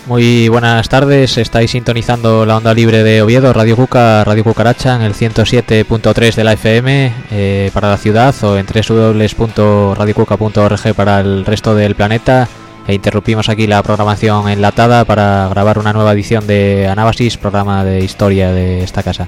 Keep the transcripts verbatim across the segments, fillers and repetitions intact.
Muy buenas tardes, estáis sintonizando la onda libre de Oviedo, Radio Cuca, Radio Cucaracha en el ciento siete punto tres de la F M eh, para la ciudad o en doble u doble u doble u punto radio cuca punto org para el resto del planeta. E interrumpimos aquí la programación enlatada para grabar una nueva edición de Anábasis, programa de historia de esta casa.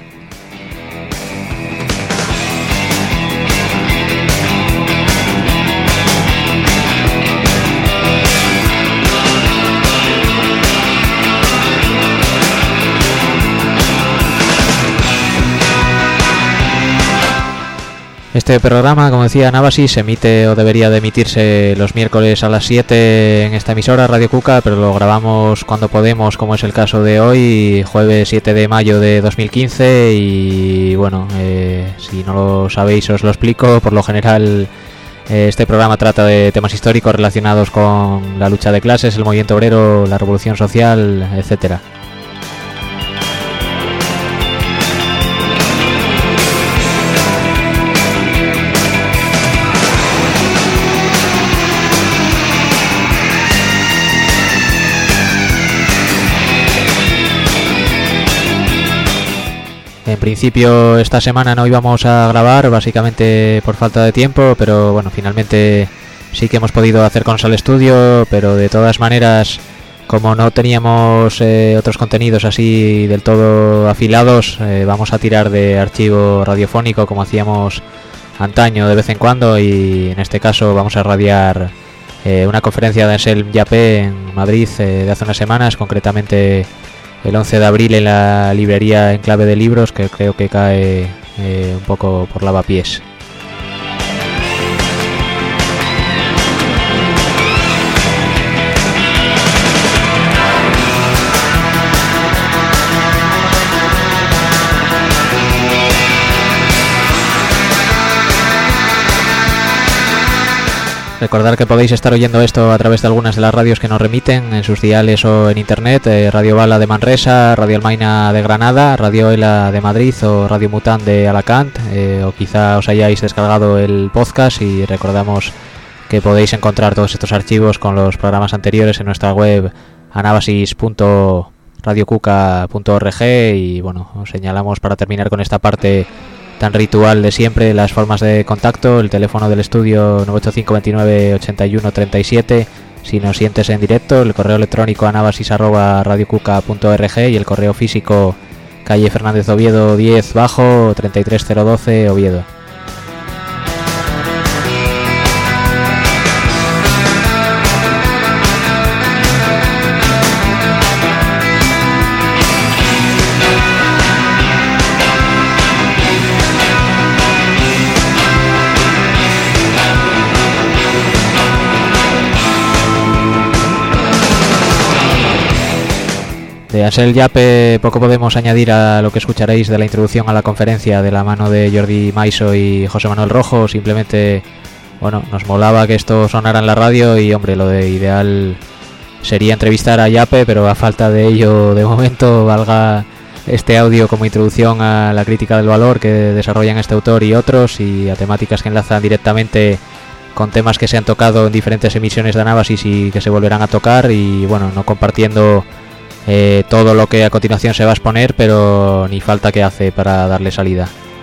Este programa, como decía Anábasis, se emite o debería de emitirse los miércoles a las siete en esta emisora Radio Cuca, pero lo grabamos cuando podemos, como es el caso de hoy, jueves siete de mayo de dos mil quince. Y bueno, eh, si no lo sabéis os lo explico. Por lo general eh, este programa trata de temas históricos relacionados con la lucha de clases, el movimiento obrero, la revolución social, etcétera. En principio esta semana no íbamos a grabar, básicamente por falta de tiempo, pero bueno, finalmente sí que hemos podido acercarnos al estudio, pero de todas maneras, como no teníamos eh, otros contenidos así del todo afilados, eh, vamos a tirar de archivo radiofónico como hacíamos antaño de vez en cuando, y en este caso vamos a radiar eh, una conferencia de Anselm Llapé en Madrid eh, de hace unas semanas, concretamente el once de abril en la librería Enclave de Libros, que creo que cae eh, un poco por lavapiés. Recordar que podéis estar oyendo esto a través de algunas de las radios que nos remiten en sus diales o en internet, eh, Radio Bala de Manresa, Radio Almaina de Granada, Radio Ela de Madrid o Radio Mután de Alacant, eh, o quizá os hayáis descargado el podcast. Y recordamos que podéis encontrar todos estos archivos con los programas anteriores en nuestra web anábasis punto radio cuca punto org. Y bueno, os señalamos para terminar con esta parte tan ritual de siempre las formas de contacto: el teléfono del estudio nueve ocho cinco veintinueve ochenta y uno treinta y siete si nos sientes en directo, el correo electrónico anábasis arroba radio cuca punto org y el correo físico calle Fernández Oviedo diez bajo treinta y tres cero doce Oviedo. De Anselm Llapé poco podemos añadir a lo que escucharéis de la introducción a la conferencia de la mano de Jordi Maiso y José Manuel Rojo. Simplemente, bueno, nos molaba que esto sonara en la radio y, hombre, lo de ideal sería entrevistar a Llapé, pero a falta de ello, de momento, valga este audio como introducción a la crítica del valor que desarrollan este autor y otros, y a temáticas que enlazan directamente con temas que se han tocado en diferentes emisiones de Anábasis y que se volverán a tocar. Y bueno, no compartiendo Eh, todo lo que a continuación se va a exponer, pero ni falta que hace para darle salida.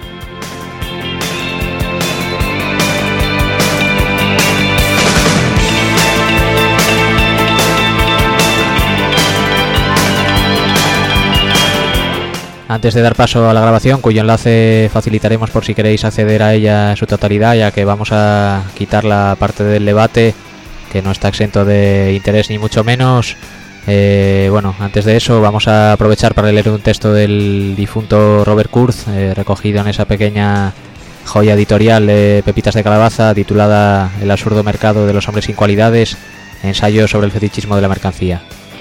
Antes de dar paso a la grabación, cuyo enlace facilitaremos por si queréis acceder a ella en su totalidad, ya que vamos a quitar la parte del debate que no está exento de interés ni mucho menos. Eh, bueno, antes de eso vamos a aprovechar para leer un texto del difunto Robert Kurz, eh, recogido en esa pequeña joya editorial de Pepitas de Calabaza titulada El absurdo mercado de los hombres sin cualidades, ensayo sobre el fetichismo de la mercancía.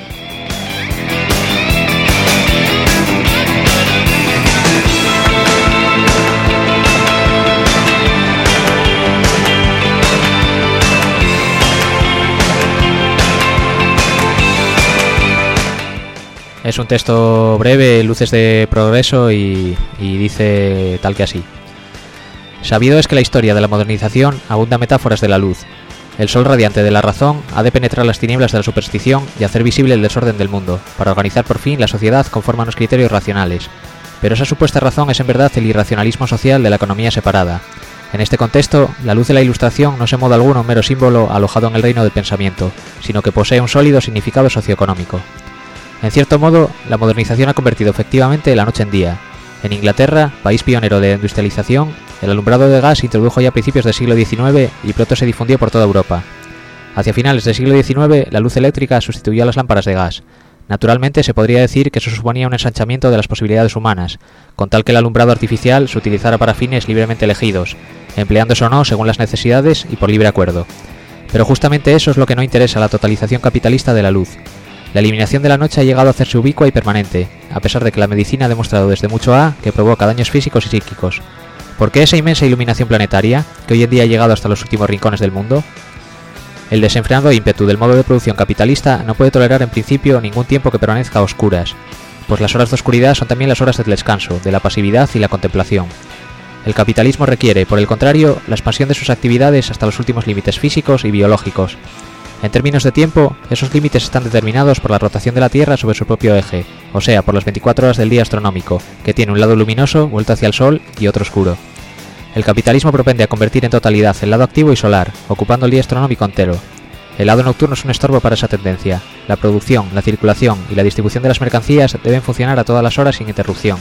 Es un texto breve, luces de progreso, y, y dice tal que así: sabido es que la historia de la modernización abunda metáforas de la luz. El sol radiante de la razón ha de penetrar las tinieblas de la superstición y hacer visible el desorden del mundo, para organizar por fin la sociedad conforme a unos criterios racionales. Pero esa supuesta razón es en verdad el irracionalismo social de la economía separada. En este contexto, la luz de la Ilustración no es en modo alguno un mero símbolo alojado en el reino del pensamiento, sino que posee un sólido significado socioeconómico. En cierto modo, la modernización ha convertido efectivamente la noche en día. En Inglaterra, país pionero de la industrialización, el alumbrado de gas se introdujo ya a principios del siglo diecinueve y pronto se difundió por toda Europa. Hacia finales del siglo diecinueve, la luz eléctrica sustituyó a las lámparas de gas. Naturalmente, se podría decir que eso suponía un ensanchamiento de las posibilidades humanas, con tal que el alumbrado artificial se utilizara para fines libremente elegidos, empleándose o no según las necesidades y por libre acuerdo. Pero justamente eso es lo que no interesa a la totalización capitalista de la luz. La eliminación de la noche ha llegado a hacerse ubicua y permanente, a pesar de que la medicina ha demostrado desde mucho A que provoca daños físicos y psíquicos. ¿Por qué esa inmensa iluminación planetaria, que hoy en día ha llegado hasta los últimos rincones del mundo? El desenfrenado ímpetu del modo de producción capitalista no puede tolerar en principio ningún tiempo que permanezca a oscuras, pues las horas de oscuridad son también las horas del descanso, de la pasividad y la contemplación. El capitalismo requiere, por el contrario, la expansión de sus actividades hasta los últimos límites físicos y biológicos. En términos de tiempo, esos límites están determinados por la rotación de la Tierra sobre su propio eje, o sea, por las veinticuatro horas del día astronómico, que tiene un lado luminoso vuelto hacia el Sol y otro oscuro. El capitalismo propende a convertir en totalidad el lado activo y solar, ocupando el día astronómico entero. El lado nocturno es un estorbo para esa tendencia. La producción, la circulación y la distribución de las mercancías deben funcionar a todas las horas sin interrupción.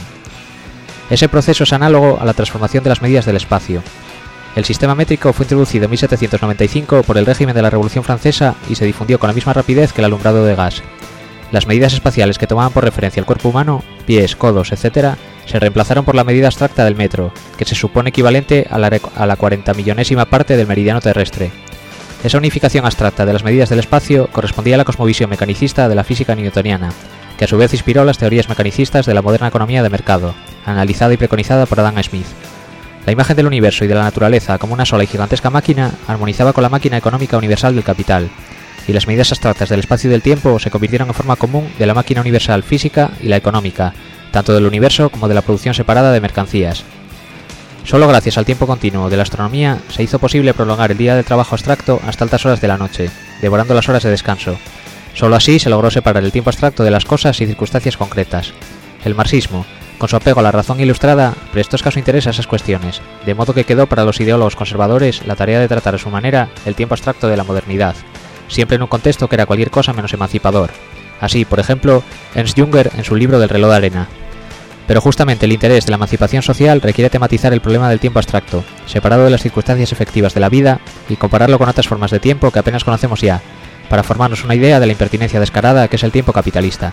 Ese proceso es análogo a la transformación de las medidas del espacio. El sistema métrico fue introducido en mil setecientos noventa y cinco por el régimen de la Revolución Francesa y se difundió con la misma rapidez que el alumbrado de gas. Las medidas espaciales que tomaban por referencia el cuerpo humano, pies, codos, etcétera, se reemplazaron por la medida abstracta del metro, que se supone equivalente a la, a la cuarenta millonésima parte del meridiano terrestre. Esa unificación abstracta de las medidas del espacio correspondía a la cosmovisión mecanicista de la física newtoniana, que a su vez inspiró las teorías mecanicistas de la moderna economía de mercado, analizada y preconizada por Adam Smith. La imagen del universo y de la naturaleza como una sola y gigantesca máquina armonizaba con la máquina económica universal del capital, y las medidas abstractas del espacio y del tiempo se convirtieron en forma común de la máquina universal física y la económica, tanto del universo como de la producción separada de mercancías. Solo gracias al tiempo continuo de la astronomía se hizo posible prolongar el día de trabajo abstracto hasta altas horas de la noche, devorando las horas de descanso. Solo así se logró separar el tiempo abstracto de las cosas y circunstancias concretas. El marxismo, con su apego a la razón ilustrada, prestó escaso interés a esas cuestiones, de modo que quedó para los ideólogos conservadores la tarea de tratar a su manera el tiempo abstracto de la modernidad, siempre en un contexto que era cualquier cosa menos emancipador. Así, por ejemplo, Ernst Jünger en su libro del reloj de arena. Pero justamente el interés de la emancipación social requiere tematizar el problema del tiempo abstracto, separado de las circunstancias efectivas de la vida, y compararlo con otras formas de tiempo que apenas conocemos ya, para formarnos una idea de la impertinencia descarada que es el tiempo capitalista.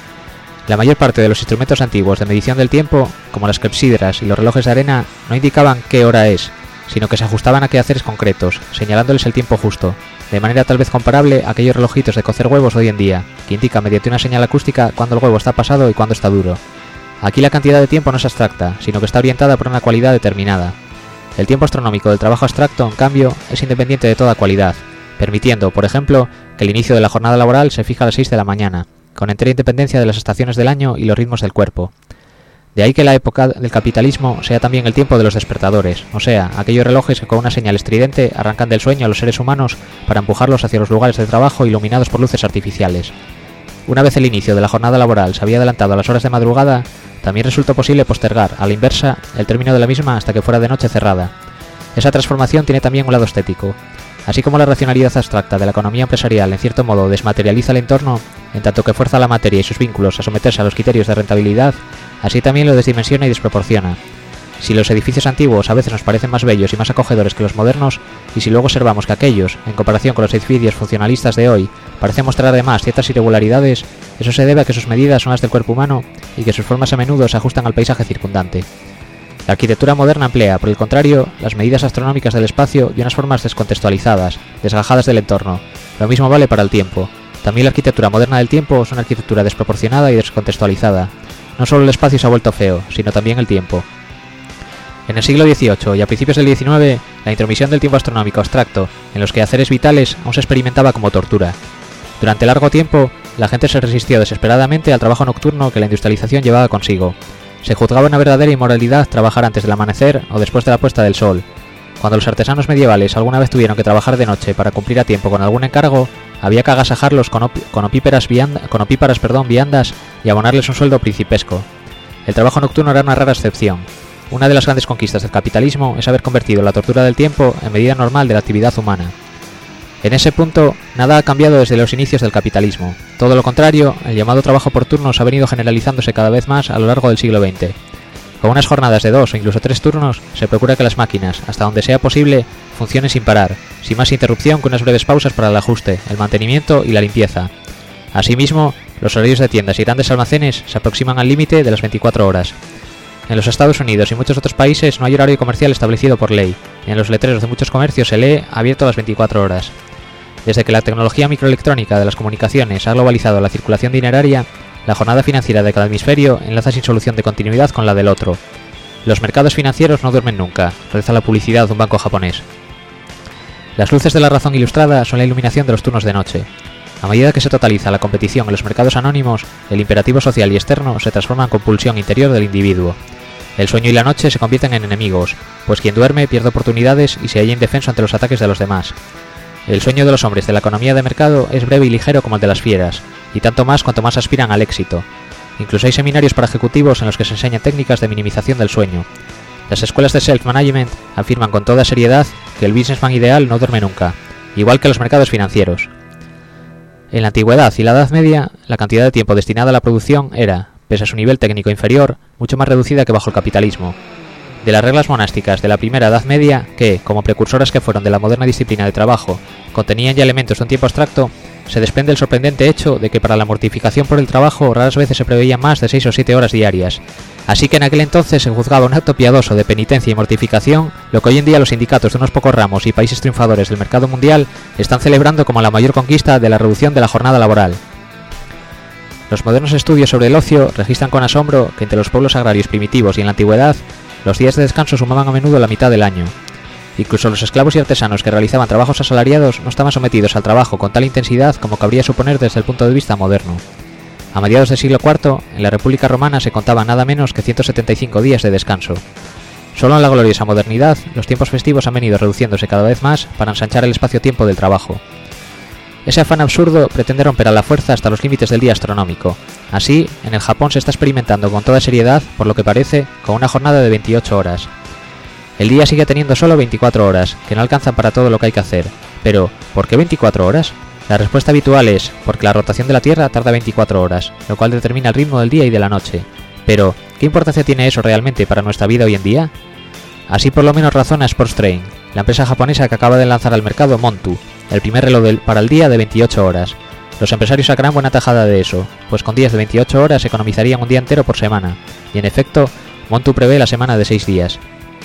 La mayor parte de los instrumentos antiguos de medición del tiempo, como las clepsidras y los relojes de arena, no indicaban qué hora es, sino que se ajustaban a quehaceres concretos, señalándoles el tiempo justo, de manera tal vez comparable a aquellos relojitos de cocer huevos hoy en día, que indican mediante una señal acústica cuándo el huevo está pasado y cuándo está duro. Aquí la cantidad de tiempo no es abstracta, sino que está orientada por una cualidad determinada. El tiempo astronómico del trabajo abstracto, en cambio, es independiente de toda cualidad, permitiendo, por ejemplo, que el inicio de la jornada laboral se fija a las seis de la mañana, con entera independencia de las estaciones del año y los ritmos del cuerpo. De ahí que la época del capitalismo sea también el tiempo de los despertadores, o sea, aquellos relojes que con una señal estridente arrancan del sueño a los seres humanos para empujarlos hacia los lugares de trabajo iluminados por luces artificiales. Una vez el inicio de la jornada laboral se había adelantado a las horas de madrugada, también resultó posible postergar, a la inversa, el término de la misma hasta que fuera de noche cerrada. Esa transformación tiene también un lado estético. Así como la racionalidad abstracta de la economía empresarial en cierto modo desmaterializa el entorno, en tanto que fuerza a la materia y sus vínculos a someterse a los criterios de rentabilidad, así también lo desdimensiona y desproporciona. Si los edificios antiguos a veces nos parecen más bellos y más acogedores que los modernos, y si luego observamos que aquellos, en comparación con los edificios funcionalistas de hoy, parecen mostrar además ciertas irregularidades, eso se debe a que sus medidas son las del cuerpo humano y que sus formas a menudo se ajustan al paisaje circundante. La arquitectura moderna emplea, por el contrario, las medidas astronómicas del espacio de unas formas descontextualizadas, desgajadas del entorno. Lo mismo vale para el tiempo. También la arquitectura moderna del tiempo es una arquitectura desproporcionada y descontextualizada. No solo el espacio se ha vuelto feo, sino también el tiempo. En el siglo dieciocho y a principios del diecinueve, la intromisión del tiempo astronómico abstracto en los quehaceres vitales aún se experimentaba como tortura. Durante largo tiempo, la gente se resistió desesperadamente al trabajo nocturno que la industrialización llevaba consigo. Se juzgaba una verdadera inmoralidad trabajar antes del amanecer o después de la puesta del sol. Cuando los artesanos medievales alguna vez tuvieron que trabajar de noche para cumplir a tiempo con algún encargo, había que agasajarlos con, opi con, opíperas, vianda con opíparas perdón, viandas y abonarles un sueldo principesco. El trabajo nocturno era una rara excepción. Una de las grandes conquistas del capitalismo es haber convertido la tortura del tiempo en medida normal de la actividad humana. En ese punto, nada ha cambiado desde los inicios del capitalismo. Todo lo contrario, el llamado trabajo por turnos ha venido generalizándose cada vez más a lo largo del siglo veinte. Con unas jornadas de dos o incluso tres turnos, se procura que las máquinas, hasta donde sea posible, funcionen sin parar, sin más interrupción que unas breves pausas para el ajuste, el mantenimiento y la limpieza. Asimismo, los horarios de tiendas y grandes almacenes se aproximan al límite de las veinticuatro horas. En los Estados Unidos y muchos otros países no hay horario comercial establecido por ley, y en los letreros de muchos comercios se lee abierto a las veinticuatro horas. Desde que la tecnología microelectrónica de las comunicaciones ha globalizado la circulación dineraria, la jornada financiera de cada hemisferio enlaza sin solución de continuidad con la del otro. Los mercados financieros no duermen nunca, reza la publicidad de un banco japonés. Las luces de la razón ilustrada son la iluminación de los turnos de noche. A medida que se totaliza la competición en los mercados anónimos, el imperativo social y externo se transforma en compulsión interior del individuo. El sueño y la noche se convierten en enemigos, pues quien duerme pierde oportunidades y se halla indefenso ante los ataques de los demás. El sueño de los hombres de la economía de mercado es breve y ligero como el de las fieras, y tanto más cuanto más aspiran al éxito. Incluso hay seminarios para ejecutivos en los que se enseñan técnicas de minimización del sueño. Las escuelas de self-management afirman con toda seriedad que el businessman ideal no duerme nunca, igual que los mercados financieros. En la antigüedad y la Edad Media, la cantidad de tiempo destinada a la producción era, pese a su nivel técnico inferior, mucho más reducida que bajo el capitalismo. De las reglas monásticas de la primera Edad Media, que, como precursoras que fueron de la moderna disciplina de trabajo, contenían ya elementos de un tiempo abstracto, se desprende el sorprendente hecho de que para la mortificación por el trabajo raras veces se preveían más de seis o siete horas diarias. Así que en aquel entonces se juzgaba un acto piadoso de penitencia y mortificación, lo que hoy en día los sindicatos de unos pocos ramos y países triunfadores del mercado mundial están celebrando como la mayor conquista de la reducción de la jornada laboral. Los modernos estudios sobre el ocio registran con asombro que entre los pueblos agrarios primitivos y en la antigüedad, los días de descanso sumaban a menudo la mitad del año. Incluso los esclavos y artesanos que realizaban trabajos asalariados no estaban sometidos al trabajo con tal intensidad como cabría suponer desde el punto de vista moderno. A mediados del siglo cuarto, en la República Romana se contaban nada menos que ciento setenta y cinco días de descanso. Solo en la gloriosa modernidad, los tiempos festivos han venido reduciéndose cada vez más para ensanchar el espacio-tiempo del trabajo. Ese afán absurdo pretende romper a la fuerza hasta los límites del día astronómico. Así, en el Japón se está experimentando con toda seriedad, por lo que parece, con una jornada de veintiocho horas. El día sigue teniendo solo veinticuatro horas, que no alcanzan para todo lo que hay que hacer. Pero, ¿por qué veinticuatro horas? La respuesta habitual es, porque la rotación de la Tierra tarda veinticuatro horas, lo cual determina el ritmo del día y de la noche. Pero, ¿qué importancia tiene eso realmente para nuestra vida hoy en día? Así por lo menos razona Sportstrain, la empresa japonesa que acaba de lanzar al mercado Montu, el primer reloj del, para el día de veintiocho horas. Los empresarios sacarán buena tajada de eso, pues con días de veintiocho horas economizarían un día entero por semana, y en efecto, Montu prevé la semana de seis días.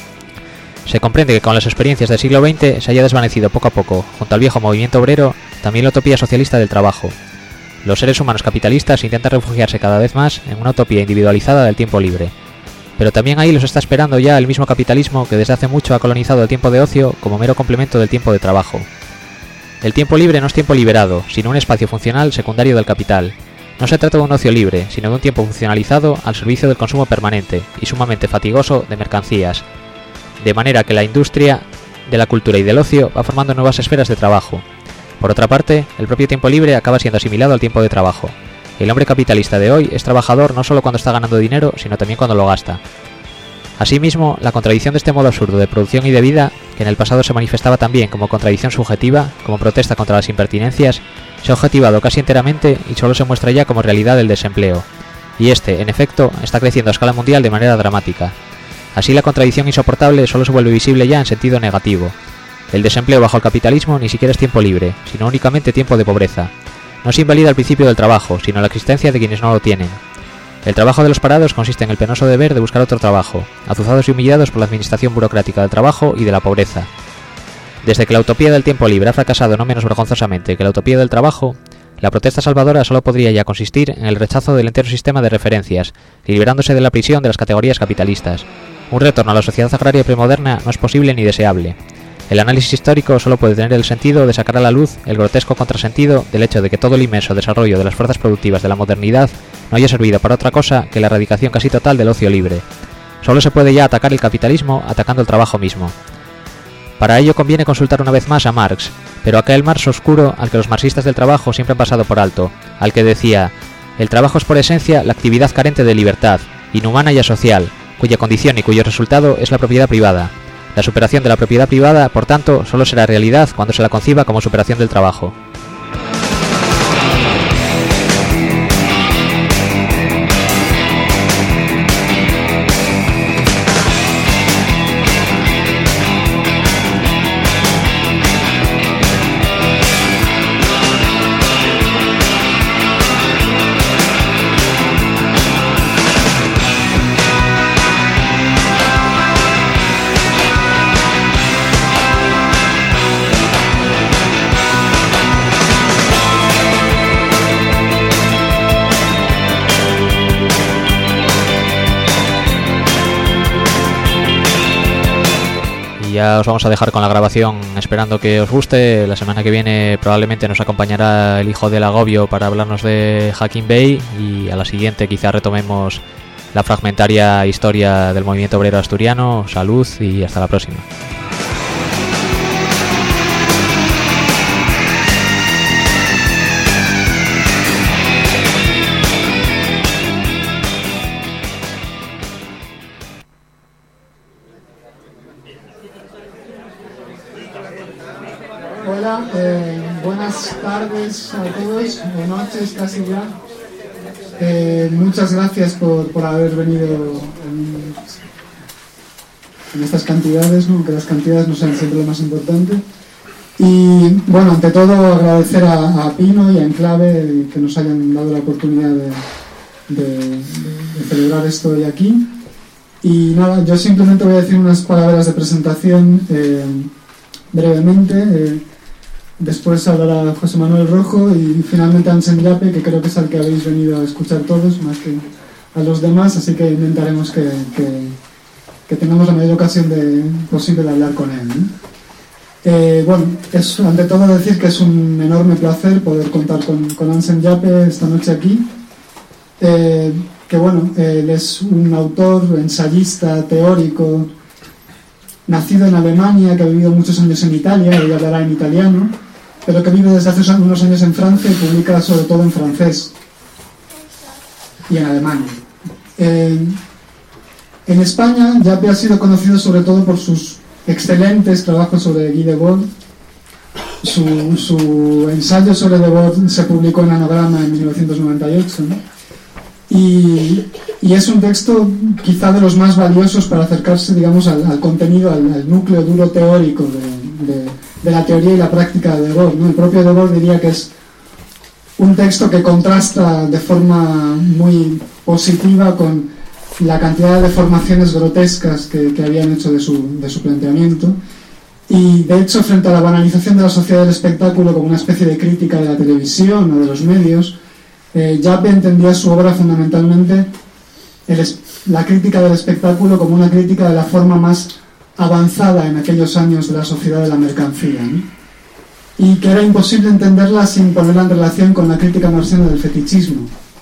Se comprende que con las experiencias del siglo veinte se haya desvanecido poco a poco, junto al viejo movimiento obrero, también la utopía socialista del trabajo. Los seres humanos capitalistas intentan refugiarse cada vez más en una utopía individualizada del tiempo libre. Pero también ahí los está esperando ya el mismo capitalismo que desde hace mucho ha colonizado el tiempo de ocio como mero complemento del tiempo de trabajo. El tiempo libre no es tiempo liberado, sino un espacio funcional secundario del capital. No se trata de un ocio libre, sino de un tiempo funcionalizado al servicio del consumo permanente y sumamente fatigoso de mercancías. De manera que la industria de la cultura y del ocio va formando nuevas esferas de trabajo. Por otra parte, el propio tiempo libre acaba siendo asimilado al tiempo de trabajo. El hombre capitalista de hoy es trabajador no solo cuando está ganando dinero, sino también cuando lo gasta. Asimismo, la contradicción de este modo absurdo de producción y de vida, que en el pasado se manifestaba también como contradicción subjetiva, como protesta contra las impertinencias, se ha objetivado casi enteramente y solo se muestra ya como realidad del desempleo. Y este, en efecto, está creciendo a escala mundial de manera dramática. Así la contradicción insoportable solo se vuelve visible ya en sentido negativo. El desempleo bajo el capitalismo ni siquiera es tiempo libre, sino únicamente tiempo de pobreza. No se invalida el principio del trabajo, sino la existencia de quienes no lo tienen. El trabajo de los parados consiste en el penoso deber de buscar otro trabajo, azuzados y humillados por la administración burocrática del trabajo y de la pobreza. Desde que la utopía del tiempo libre ha fracasado no menos vergonzosamente que la utopía del trabajo, la protesta salvadora solo podría ya consistir en el rechazo del entero sistema de referencias, liberándose de la prisión de las categorías capitalistas. Un retorno a la sociedad agraria premoderna no es posible ni deseable. El análisis histórico solo puede tener el sentido de sacar a la luz el grotesco contrasentido del hecho de que todo el inmenso desarrollo de las fuerzas productivas de la modernidad no haya servido para otra cosa que la erradicación casi total del ocio libre. Solo se puede ya atacar el capitalismo atacando el trabajo mismo. Para ello conviene consultar una vez más a Marx, pero aquel Marx oscuro al que los marxistas del trabajo siempre han pasado por alto, al que decía: el trabajo es por esencia la actividad carente de libertad, inhumana y asocial, cuya condición y cuyo resultado es la propiedad privada. La superación de la propiedad privada, por tanto, solo será realidad cuando se la conciba como superación del trabajo. Ya os vamos a dejar con la grabación, esperando que os guste. La semana que viene probablemente nos acompañará el hijo del agobio para hablarnos de Hakim Bey, y a la siguiente quizá retomemos la fragmentaria historia del movimiento obrero asturiano. Salud y hasta la próxima. Hola, eh, buenas tardes a todos, o noches casi ya. Eh, muchas gracias por, por haber venido en, en estas cantidades, ¿no? Aunque las cantidades no sean siempre lo más importante. Y bueno, ante todo agradecer a, a Pino y a Enclave que nos hayan dado la oportunidad de, de, de, de celebrar esto hoy aquí. Y nada, yo simplemente voy a decir unas palabras de presentación eh, brevemente. Eh, Después hablará José Manuel Rojo y finalmente Anselm Yape, que creo que es al que habéis venido a escuchar todos, más que a los demás, así que intentaremos que, que, que tengamos la mayor ocasión de, posible de hablar con él, ¿no? Eh, bueno, es ante todo decir que es un enorme placer poder contar con, con Anselm Yape esta noche aquí, eh, que bueno, él es un autor, ensayista, teórico, nacido en Alemania, que ha vivido muchos años en Italia, y hablará en italiano, pero que vive desde hace unos años en Francia y publica sobre todo en francés y en alemán. Eh, en España, Yape ha sido conocido sobre todo por sus excelentes trabajos sobre Guy Debord. Su, su ensayo sobre Debord se publicó en Anagrama en mil novecientos noventa y ocho, ¿no? Y, y es un texto quizá de los más valiosos para acercarse, digamos, al, al contenido, al, al núcleo duro teórico de, de, de la teoría y la práctica de Debord, ¿no? El propio Debord diría que es un texto que contrasta de forma muy positiva con la cantidad de deformaciones grotescas que, que habían hecho de su, de su planteamiento. Y de hecho, frente a la banalización de la sociedad del espectáculo como una especie de crítica de la televisión o de los medios, Eh, Yape entendía su obra fundamentalmente el es, la crítica del espectáculo como una crítica de la forma más avanzada en aquellos años de la sociedad de la mercancía, ¿no? Y que era imposible entenderla sin ponerla en relación con la crítica marxiana del fetichismo.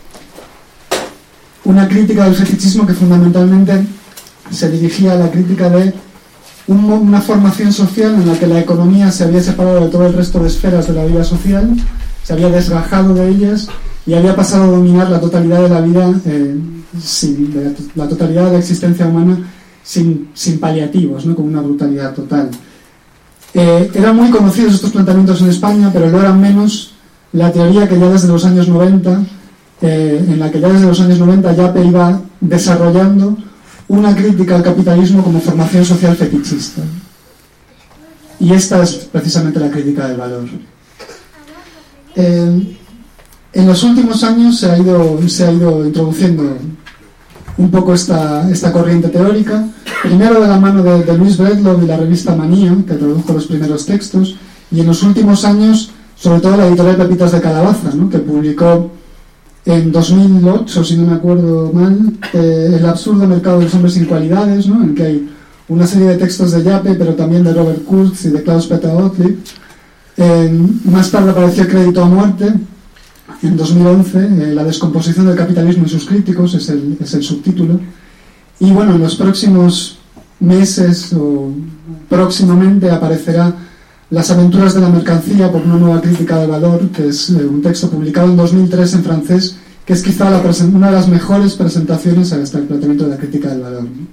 Una crítica del fetichismo que fundamentalmente se dirigía a la crítica de un, una formación social en la que la economía se había separado de todo el resto de esferas de la vida social, se había desgajado de ellas y había pasado a dominar la totalidad de la vida, eh, sin, de la, la totalidad de la existencia humana sin, sin paliativos, ¿no? Con una brutalidad total. Eh, eran muy conocidos estos planteamientos en España, pero lo eran menos la teoría que ya desde los años noventa, eh, en la que ya desde los años noventa Yape iba desarrollando una crítica al capitalismo como formación social fetichista. Y esta es precisamente la crítica del valor. Eh, En los últimos años se ha ido, se ha ido introduciendo un poco esta, esta corriente teórica, primero de la mano de, de Luis Breedlove y la revista Manía, que tradujo los primeros textos, y en los últimos años, sobre todo la editorial Pepitas de Calabaza, ¿no? Que publicó en dos mil ocho, si no me acuerdo mal, eh, El absurdo mercado de los hombres sin cualidades, ¿no? En que hay una serie de textos de Yape, pero también de Robert Kurz y de Klaus-Peter Gottlieb. Eh, más tarde apareció Crédito a muerte. En dos mil once, eh, La descomposición del capitalismo y sus críticos es el, es el subtítulo. Y bueno, en los próximos meses o próximamente aparecerá Las aventuras de la mercancía por una nueva crítica del valor, que es eh, un texto publicado en dos mil tres en francés, que es quizá la una de las mejores presentaciones a este planteamiento de la crítica del valor, ¿no?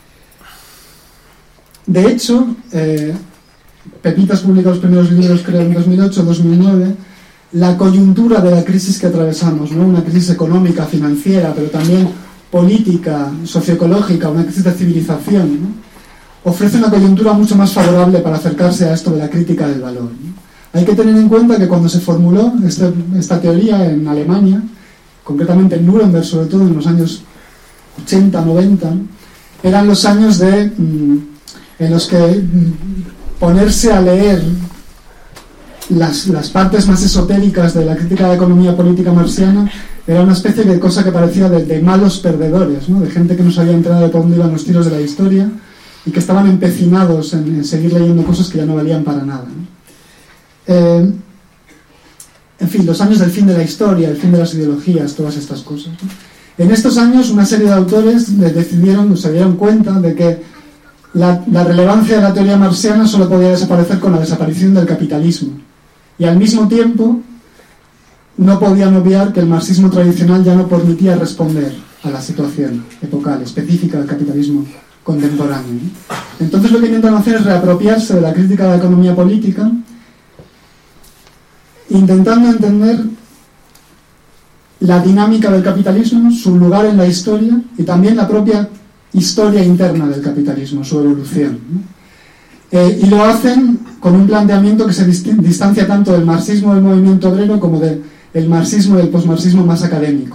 De hecho, eh, Pepitas publicó los primeros libros, creo, en dos mil ocho dos mil nueve. La coyuntura de la crisis que atravesamos, ¿no? Una crisis económica, financiera, pero también política, socioecológica, una crisis de civilización, ¿no? Ofrece una coyuntura mucho más favorable para acercarse a esto de la crítica del valor, ¿no? Hay que tener en cuenta que cuando se formuló este, esta teoría en Alemania, concretamente en Nuremberg, sobre todo en los años ochenta, noventa, eran los años de, mm, en los que mm, ponerse a leer las, las partes más esotéricas de la crítica de la economía política marxiana era una especie de cosa que parecía de, de malos perdedores, ¿no? De gente que no sabía enterado de por dónde iban los tiros de la historia y que estaban empecinados en, en seguir leyendo cosas que ya no valían para nada, ¿no? Eh, en fin, los años del fin de la historia, el fin de las ideologías, todas estas cosas, ¿no? En estos años una serie de autores decidieron, se dieron cuenta de que la, la relevancia de la teoría marxiana solo podía desaparecer con la desaparición del capitalismo, y al mismo tiempo no podían obviar que el marxismo tradicional ya no permitía responder a la situación epocal específica del capitalismo contemporáneo, ¿no? Entonces lo que intentan hacer es reapropiarse de la crítica de la economía política, intentando entender la dinámica del capitalismo, su lugar en la historia y también la propia historia interna del capitalismo, su evolución, ¿no? Eh, y lo hacen con un planteamiento que se distancia tanto del marxismo del movimiento obrero como del marxismo y el posmarxismo más académico.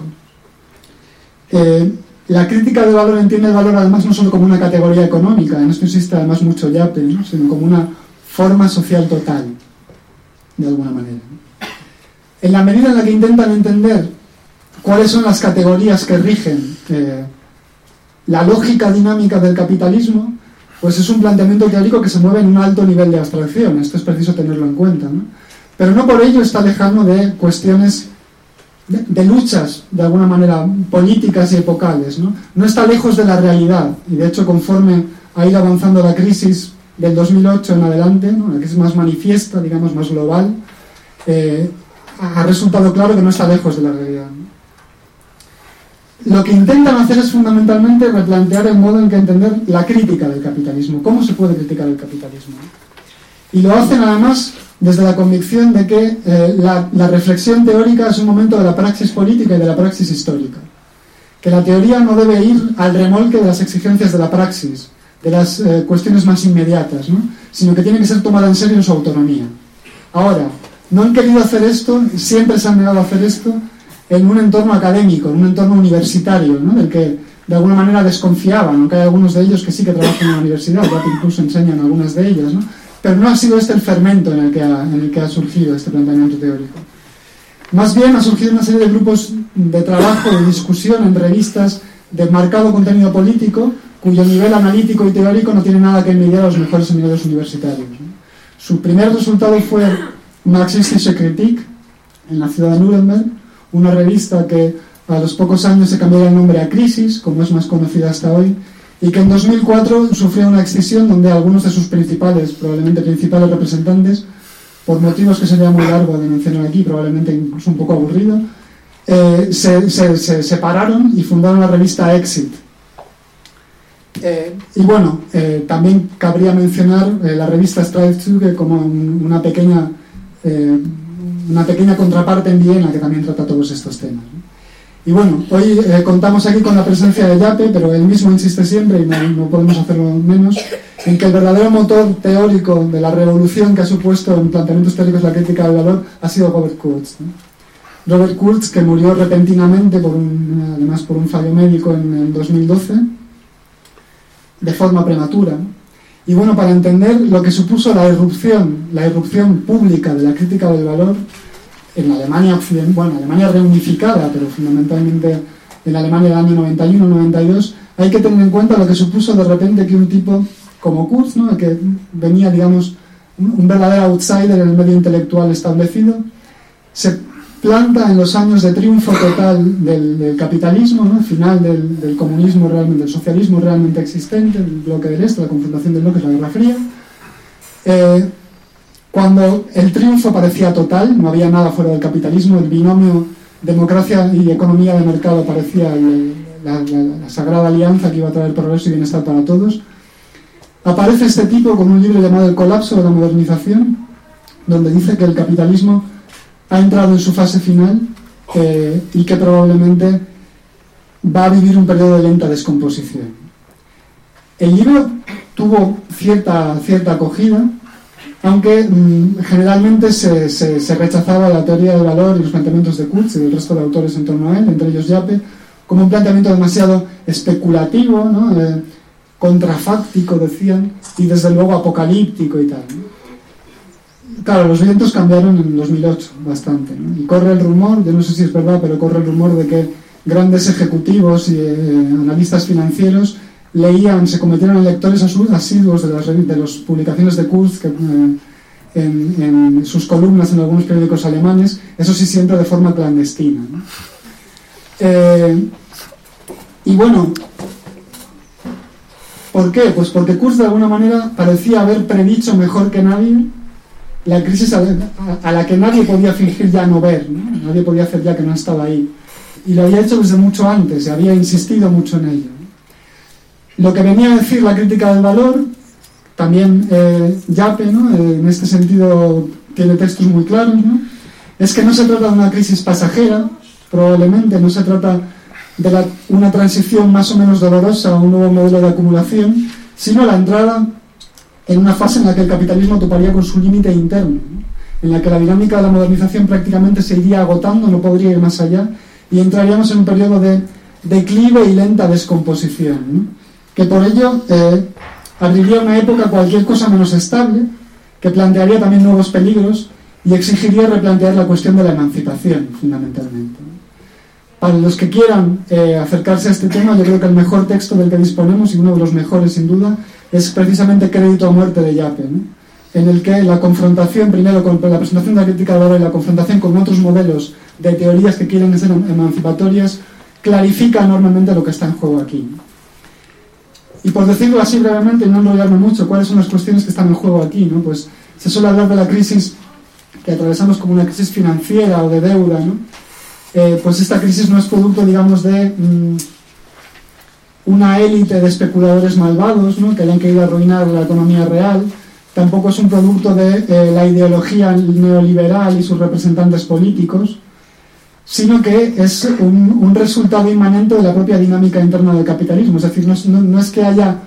Eh, La crítica del valor entiende el valor además no solo como una categoría económica, en esto insiste además mucho Yape, ¿no? Sino como una forma social total, de alguna manera. En la medida en la que intentan entender cuáles son las categorías que rigen eh, la lógica dinámica del capitalismo, pues es un planteamiento teórico que se mueve en un alto nivel de abstracción, esto es preciso tenerlo en cuenta, ¿no? Pero no por ello está lejano de cuestiones De, de luchas, de alguna manera, políticas y epocales, ¿no? No está lejos de la realidad, y de hecho conforme ha ido avanzando la crisis del dos mil ocho en adelante, ¿no? La crisis más manifiesta, digamos, más global, eh, ha resultado claro que no está lejos de la realidad, ¿no? Lo que intentan hacer es fundamentalmente replantear el modo en que entender la crítica del capitalismo, cómo se puede criticar el capitalismo, ¿no? Y lo hacen además desde la convicción de que eh, la, la reflexión teórica es un momento de la praxis política y de la praxis histórica, que la teoría no debe ir al remolque de las exigencias de la praxis, de las eh, cuestiones más inmediatas, ¿no? Sino que tiene que ser tomada en serio en su autonomía. Ahora, no han querido hacer esto, siempre se han negado a hacer esto en un entorno académico, en un entorno universitario, ¿no? Del que de alguna manera desconfiaban, aunque hay algunos de ellos que sí que trabajan en la universidad, ya que incluso enseñan algunas de ellas, ¿no? Pero no ha sido este el fermento en el que ha, en el que ha surgido este planteamiento teórico. Más bien ha surgido una serie de grupos de trabajo, de discusión en revistas de marcado contenido político, cuyo nivel analítico y teórico no tiene nada que envidiar a los mejores seminarios universitarios, ¿no? Su primer resultado fue Marxistische Kritik, en la ciudad de Nuremberg, una revista que a los pocos años se cambió el nombre a Crisis, como es más conocida hasta hoy, y que en dos mil cuatro sufrió una excisión donde algunos de sus principales, probablemente principales representantes, por motivos que sería muy largo de mencionar aquí, probablemente incluso un poco aburrido, eh, se, se, se separaron y fundaron la revista Exit. Eh, y bueno, eh, también cabría mencionar eh, la revista Streifzüge como un, una pequeña eh, una pequeña contraparte en Viena que también trata todos estos temas, ¿no? Y bueno, hoy eh, contamos aquí con la presencia de Yape, pero él mismo insiste siempre, y no, no podemos hacerlo menos, en que el verdadero motor teórico de la revolución que ha supuesto en planteamientos teóricos la crítica del valor ha sido Robert Kurz, ¿no? Robert Kurz, que murió repentinamente, por un, además por un fallo médico en el dos mil doce, de forma prematura, ¿no? Y bueno, para entender lo que supuso la irrupción, la irrupción pública de la crítica del valor en la Alemania occidental, bueno, Alemania reunificada, pero fundamentalmente en la Alemania del año noventa y uno noventa y dos, hay que tener en cuenta lo que supuso de repente que un tipo como Kurz, ¿no? Que venía, digamos, un, un verdadero outsider en el medio intelectual establecido, se planta en los años de triunfo total del, del capitalismo, ¿no? El final del, del comunismo realmente, del socialismo realmente existente, el bloque del este, la confrontación del bloque, la Guerra Fría. Eh, cuando el triunfo parecía total, no había nada fuera del capitalismo, el binomio democracia y economía de mercado parecía el, la, la, la sagrada alianza que iba a traer progreso y bienestar para todos. Aparece este tipo con un libro llamado El colapso de la modernización, donde dice que el capitalismo ha entrado en su fase final eh, y que probablemente va a vivir un periodo de lenta descomposición. El libro tuvo cierta, cierta acogida, aunque mmm, generalmente se, se, se rechazaba la teoría del valor y los planteamientos de Kurz y del resto de autores en torno a él, entre ellos Yape, como un planteamiento demasiado especulativo, ¿no? eh, contrafáctico, decían, y desde luego apocalíptico y tal, ¿no? Claro, los vientos cambiaron en dos mil ocho bastante, ¿no? Y corre el rumor, yo no sé si es verdad, pero corre el rumor de que grandes ejecutivos y eh, analistas financieros leían, se convirtieron en lectores asiduos de las, de las publicaciones de Kurz que, eh, en, en sus columnas en algunos periódicos alemanes, eso sí siempre de forma clandestina, ¿no? Eh, y bueno, ¿por qué? Pues porque Kurz de alguna manera parecía haber predicho mejor que nadie la crisis a, a, a la que nadie podía fingir ya no ver, ¿no? Nadie podía hacer ya que no estaba ahí. Y lo había hecho desde mucho antes, y había insistido mucho en ello. Lo que venía a decir la crítica del valor, también eh, Yape, ¿no? Eh, en este sentido tiene textos muy claros, ¿no? Es que no se trata de una crisis pasajera, probablemente no se trata de la, una transición más o menos dolorosa a un nuevo modelo de acumulación, sino la entrada en una fase en la que el capitalismo toparía con su límite interno, ¿no? En la que la dinámica de la modernización prácticamente se iría agotando, no podría ir más allá, y entraríamos en un periodo de declive y lenta descomposición, ¿no? Que por ello eh, abriría una época cualquier cosa menos estable, que plantearía también nuevos peligros y exigiría replantear la cuestión de la emancipación, fundamentalmente, ¿no? Para los que quieran eh, acercarse a este tema, yo creo que el mejor texto del que disponemos, y uno de los mejores sin duda, es precisamente Crédito o muerte de Yape, ¿no? En el que la confrontación, primero con la presentación de la crítica de valor y la confrontación con otros modelos de teorías que quieren ser emancipatorias, clarifica enormemente lo que está en juego aquí, ¿no? Y por decirlo así brevemente y no enrollarme mucho, ¿cuáles son las cuestiones que están en juego aquí, ¿no? Pues se suele hablar de la crisis que atravesamos como una crisis financiera o de deuda, ¿no? Eh, pues esta crisis no es producto, digamos, de mmm, una élite de especuladores malvados, ¿no? Que hayan querido arruinar la economía real. Tampoco es un producto de eh, la ideología neoliberal y sus representantes políticos, sino que es un, un resultado inmanente de la propia dinámica interna del capitalismo. Es decir, no es, no, no es que haya...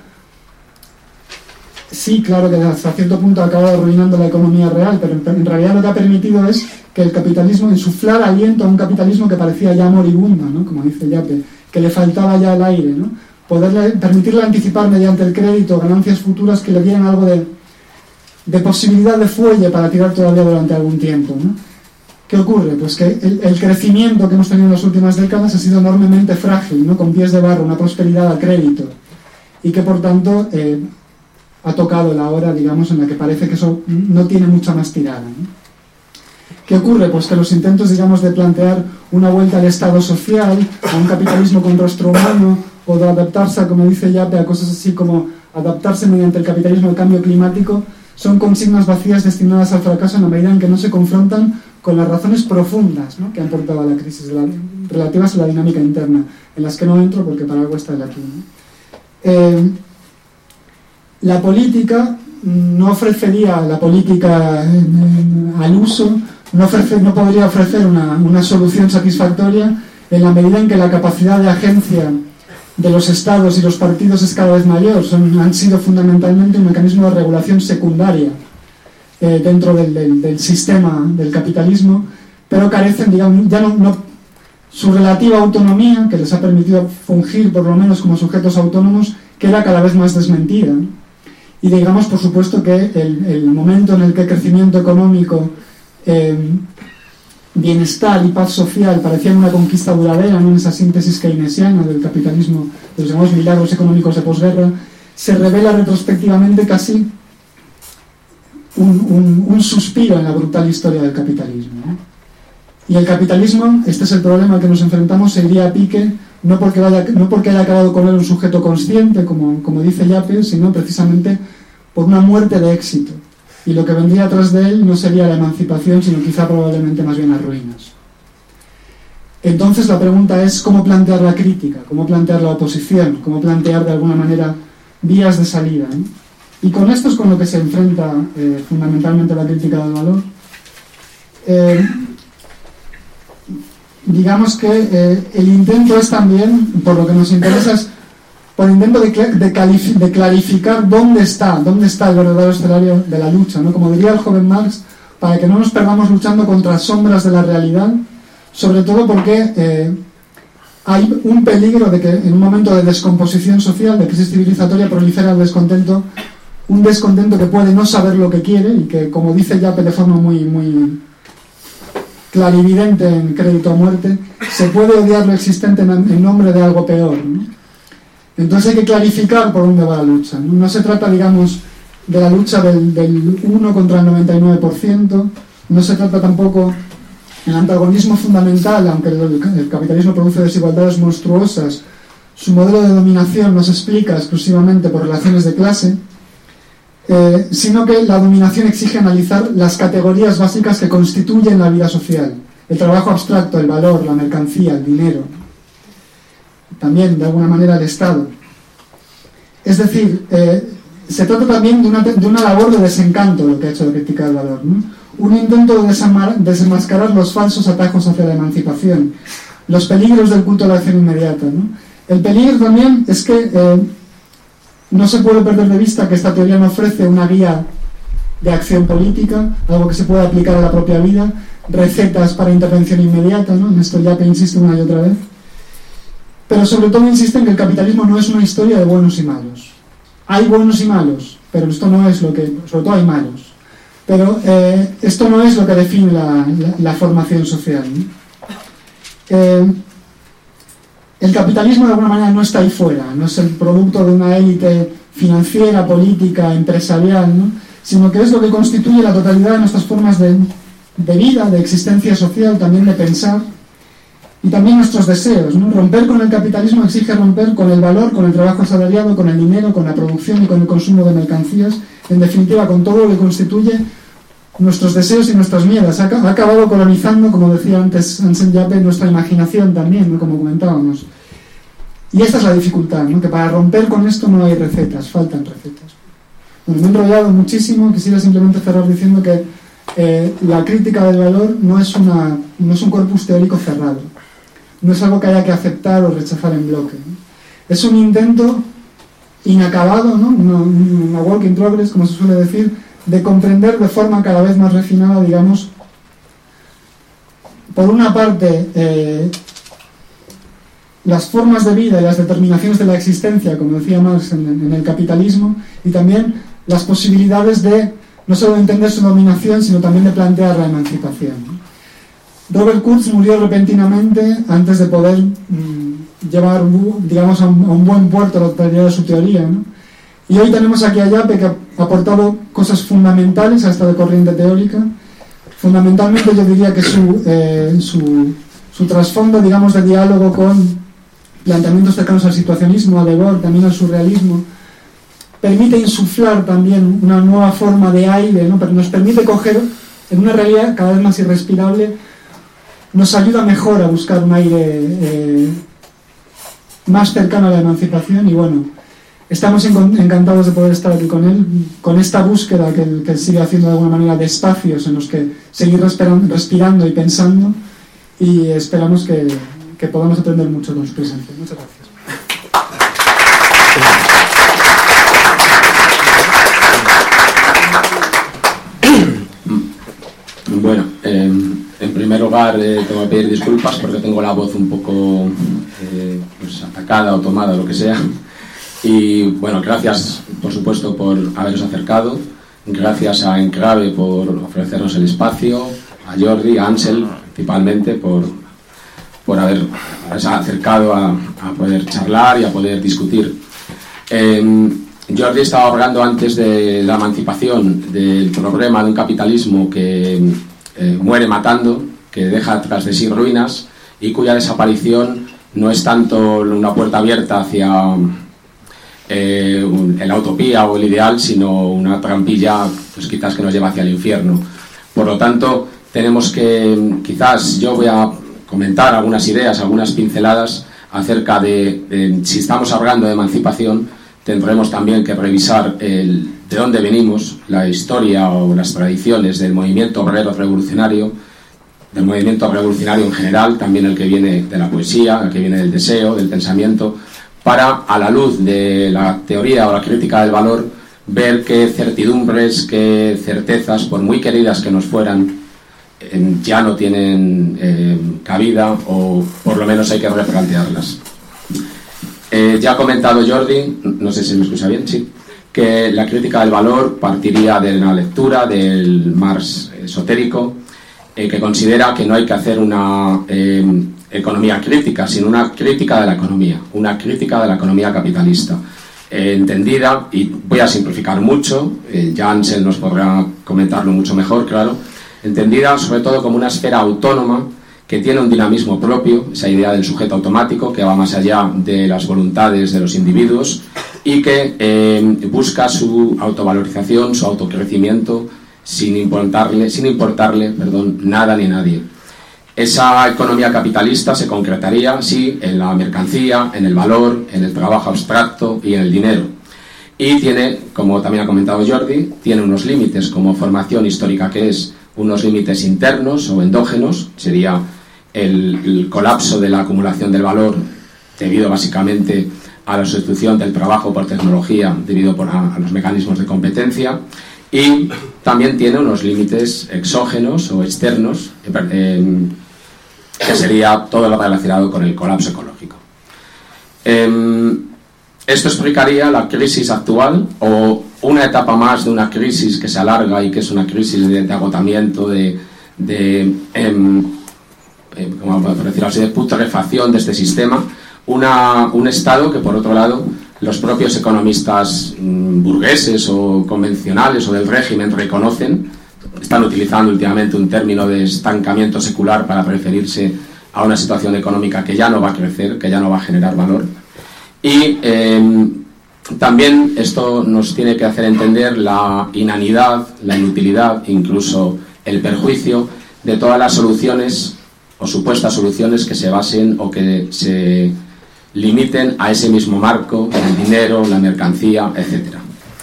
Sí, claro que hasta cierto punto ha acabado arruinando la economía real, pero en, en realidad lo que ha permitido es que el capitalismo insuflara aliento a un capitalismo que parecía ya moribundo, ¿no? Como dice Yape, que le faltaba ya el aire, ¿no? Poderle, permitirle anticipar mediante el crédito ganancias futuras que le dieran algo de, de posibilidad de fuelle para tirar todavía durante algún tiempo, ¿no? ¿Qué ocurre? Pues que el, el crecimiento que hemos tenido en las últimas décadas ha sido enormemente frágil, ¿no? Con pies de barro, una prosperidad a crédito, y que por tanto eh, ha tocado la hora, digamos, en la que parece que eso no tiene mucha más tirada, ¿no? ¿Qué ocurre? Pues que los intentos, digamos, de plantear una vuelta al Estado social, a un capitalismo con rostro humano, o de adaptarse, como dice Yape, a cosas así como adaptarse mediante el capitalismo al cambio climático, son consignas vacías destinadas al fracaso en la medida en que no se confrontan con las razones profundas, ¿no? Que han portado a la crisis, la, relativas a la dinámica interna, en las que no entro porque para algo está el aquí, ¿no? Eh, la política no ofrecería, la política eh, al uso, no, ofrece, no podría ofrecer una, una solución satisfactoria en la medida en que la capacidad de agencia de los estados y los partidos es cada vez mayor. Son, han sido fundamentalmente un mecanismo de regulación secundaria eh, dentro del, del, del sistema del capitalismo, pero carecen, digamos, ya no, no su relativa autonomía, que les ha permitido fungir por lo menos como sujetos autónomos, queda cada vez más desmentida. Y digamos, por supuesto, que el, el momento en el que el crecimiento económico, eh, bienestar y paz social parecían una conquista duradera, ¿no? En esa síntesis keynesiana del capitalismo, de los llamados milagros económicos de posguerra, se revela retrospectivamente casi un, un, un suspiro en la brutal historia del capitalismo, ¿no? Y el capitalismo, este es el problema al que nos enfrentamos, se iría a pique, no porque, vaya, no porque haya acabado con él un sujeto consciente, como, como dice Yape, sino precisamente por una muerte de éxito. Y lo que vendría atrás de él no sería la emancipación, sino quizá probablemente más bien las ruinas. Entonces la pregunta es cómo plantear la crítica, cómo plantear la oposición, cómo plantear de alguna manera vías de salida, ¿no? Y con esto es con lo que se enfrenta eh, fundamentalmente la crítica del valor. Eh, digamos que eh, el intento es también, por lo que nos interesa, es por el intento de, de, de clarificar dónde está, dónde está el verdadero escenario de la lucha, ¿no? Como diría el joven Marx, para que no nos perdamos luchando contra sombras de la realidad, sobre todo porque eh, hay un peligro de que en un momento de descomposición social, de crisis civilizatoria, prolifera el descontento, un descontento que puede no saber lo que quiere y que, como dice Yape de forma muy, muy clarividente en Crédito a Muerte, se puede odiar lo existente en, en nombre de algo peor, ¿no? Entonces hay que clarificar por dónde va la lucha, ¿no? No se trata, digamos, de la lucha del, del uno contra el noventa y nueve por ciento, no se trata tampoco del antagonismo fundamental, aunque el, el capitalismo produce desigualdades monstruosas, su modelo de dominación no se explica exclusivamente por relaciones de clase, eh, sino que la dominación exige analizar las categorías básicas que constituyen la vida social, el trabajo abstracto, el valor, la mercancía, el dinero, también de alguna manera el Estado. Es decir, eh, se trata también de una, de una labor de desencanto, lo que ha hecho la crítica del valor, ¿no? Un intento de desenmascarar los falsos atajos hacia la emancipación, los peligros del culto a la acción inmediata, ¿no? El peligro también es que eh, no se puede perder de vista que esta teoría no ofrece una guía de acción política, algo que se pueda aplicar a la propia vida, recetas para intervención inmediata, ¿no? En esto ya que insisto una y otra vez. Pero sobre todo insiste en que el capitalismo no es una historia de buenos y malos. Hay buenos y malos, pero esto no es lo que... Sobre todo hay malos. Pero eh, esto no es lo que define la, la, la formación social, ¿no? Eh, el capitalismo de alguna manera no está ahí fuera, no es el producto de una élite financiera, política, empresarial, ¿no? Sino que es lo que constituye la totalidad de nuestras formas de, de vida, de existencia social, también de pensar, y también nuestros deseos, ¿no? Romper con el capitalismo exige romper con el valor, con el trabajo asalariado, con el dinero, con la producción y con el consumo de mercancías, en definitiva con todo lo que constituye nuestros deseos y nuestras miedos. Ha acabado colonizando, como decía antes Anselm Yape, nuestra imaginación también, ¿no? Como comentábamos. Y esta es la dificultad, ¿no? Que para romper con esto no hay recetas, faltan recetas. Bueno, me he enrollado muchísimo, quisiera simplemente cerrar diciendo que eh, la crítica del valor no es, una, no es un corpus teórico cerrado. No es algo que haya que aceptar o rechazar en bloque, ¿no? Es un intento inacabado, ¿no? Una, una work in progress, como se suele decir, de comprender de forma cada vez más refinada, digamos, por una parte, eh, las formas de vida y las determinaciones de la existencia, como decía Marx en, en el capitalismo, y también las posibilidades de no solo entender su dominación, sino también de plantear la emancipación, ¿no? Robert Kurz murió repentinamente antes de poder mmm, llevar, digamos, a un, a un buen puerto la totalidad de su teoría, ¿no? Y hoy tenemos aquí a Yape, que ha aportado cosas fundamentales a esta de corriente teórica. Fundamentalmente yo diría que su, eh, su, su trasfondo, digamos, de diálogo con planteamientos cercanos al situacionismo, a Debord, también al surrealismo, permite insuflar también una nueva forma de aire, ¿no? Pero nos permite coger en una realidad cada vez más irrespirable, nos ayuda mejor a buscar un aire eh, más cercano a la emancipación. Y bueno, estamos encantados de poder estar aquí con él, con esta búsqueda que él, que él sigue haciendo de alguna manera de espacios en los que seguir respirando, respirando y pensando, y esperamos que, que podamos aprender mucho con su presencia. Muchas gracias. Bueno, eh, en primer lugar eh, tengo que pedir disculpas porque tengo la voz un poco eh, pues, atacada o tomada, lo que sea. Y bueno, gracias por supuesto por haberos acercado, gracias a Enclave por ofrecernos el espacio, a Jordi, a Ansel principalmente por, por haber acercado a, a poder charlar y a poder discutir. Eh, Jordi estaba hablando antes de la emancipación, del problema de un capitalismo que eh, muere matando, que deja tras de sí ruinas y cuya desaparición no es tanto una puerta abierta hacia eh, un, la utopía o el ideal, sino una trampilla, pues quizás que nos lleva hacia el infierno. Por lo tanto, tenemos que, quizás yo voy a comentar algunas ideas, algunas pinceladas acerca de, de si estamos hablando de emancipación, tendremos también que revisar el, de dónde venimos, la historia o las tradiciones del movimiento obrero revolucionario, del movimiento revolucionario en general, también el que viene de la poesía, el que viene del deseo, del pensamiento, para, a la luz de la teoría o la crítica del valor, ver qué certidumbres, qué certezas, por muy queridas que nos fueran, eh, ya no tienen eh, cabida, o por lo menos hay que replantearlas. Eh, ya ha comentado Jordi, no sé si me escucha bien, sí, que la crítica del valor partiría de la lectura del Marx esotérico, eh, que considera que no hay que hacer una eh, economía crítica, sino una crítica de la economía, una crítica de la economía capitalista, eh, entendida, y voy a simplificar mucho, eh, ya Ansel nos podrá comentarlo mucho mejor, claro, entendida sobre todo como una esfera autónoma que tiene un dinamismo propio, esa idea del sujeto automático que va más allá de las voluntades de los individuos y que eh, busca su autovalorización, su autocrecimiento sin importarle, sin importarle perdón, nada ni nadie. Esa economía capitalista se concretaría, sí, en la mercancía, en el valor, en el trabajo abstracto y en el dinero. Y tiene, como también ha comentado Jordi, tiene unos límites como formación histórica que es, unos límites internos o endógenos, sería el, el colapso de la acumulación del valor debido básicamente a la sustitución del trabajo por tecnología debido por a, a los mecanismos de competencia, y también tiene unos límites exógenos o externos, eh, que sería todo lo relacionado con el colapso ecológico. Eh, esto explicaría la crisis actual o una etapa más de una crisis que se alarga y que es una crisis de, de agotamiento, de, de eh, eh, como por decirlo así, de putrefacción de este sistema, una, un estado que por otro lado los propios economistas mmm, burgueses o convencionales o del régimen reconocen. Están utilizando últimamente un término de estancamiento secular para referirse a una situación económica que ya no va a crecer, que ya no va a generar valor. Y eh, también esto nos tiene que hacer entender la inanidad, la inutilidad, incluso el perjuicio de todas las soluciones o supuestas soluciones que se basen o que se limiten a ese mismo marco, el dinero, la mercancía, etcétera.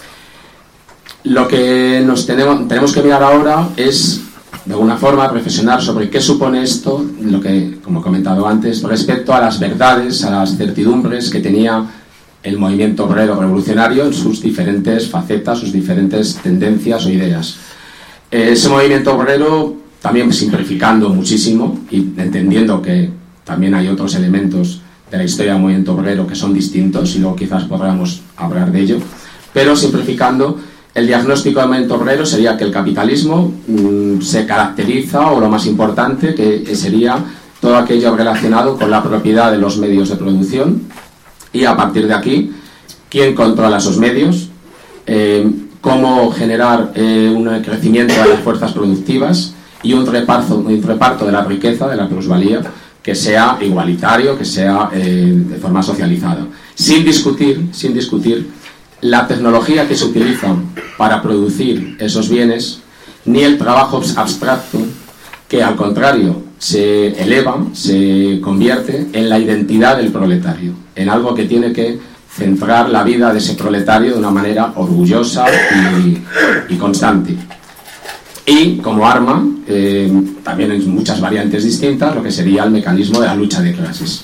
Lo que nos tenemos, tenemos que mirar ahora es, de alguna forma, reflexionar sobre qué supone esto, lo que, como he comentado antes, respecto a las verdades, a las certidumbres que tenía el movimiento obrero revolucionario en sus diferentes facetas, sus diferentes tendencias o ideas. Ese movimiento obrero, también simplificando muchísimo y entendiendo que también hay otros elementos de la historia del movimiento obrero que son distintos y luego quizás podamos hablar de ello, pero simplificando, el diagnóstico del movimiento obrero sería que el capitalismo mmm, se caracteriza, o lo más importante, que sería todo aquello relacionado con la propiedad de los medios de producción, y a partir de aquí, quién controla esos medios, eh, cómo generar eh, un crecimiento de las fuerzas productivas y un reparto, un reparto de la riqueza, de la plusvalía, que sea igualitario, que sea eh, de forma socializada, sin discutir, sin discutir la tecnología que se utiliza para producir esos bienes, ni el trabajo abstracto, que al contrario se eleva, se convierte en la identidad del proletario, en algo que tiene que centrar la vida de ese proletario de una manera orgullosa y, y constante. Y como arma, eh, también en muchas variantes distintas, lo que sería el mecanismo de la lucha de clases.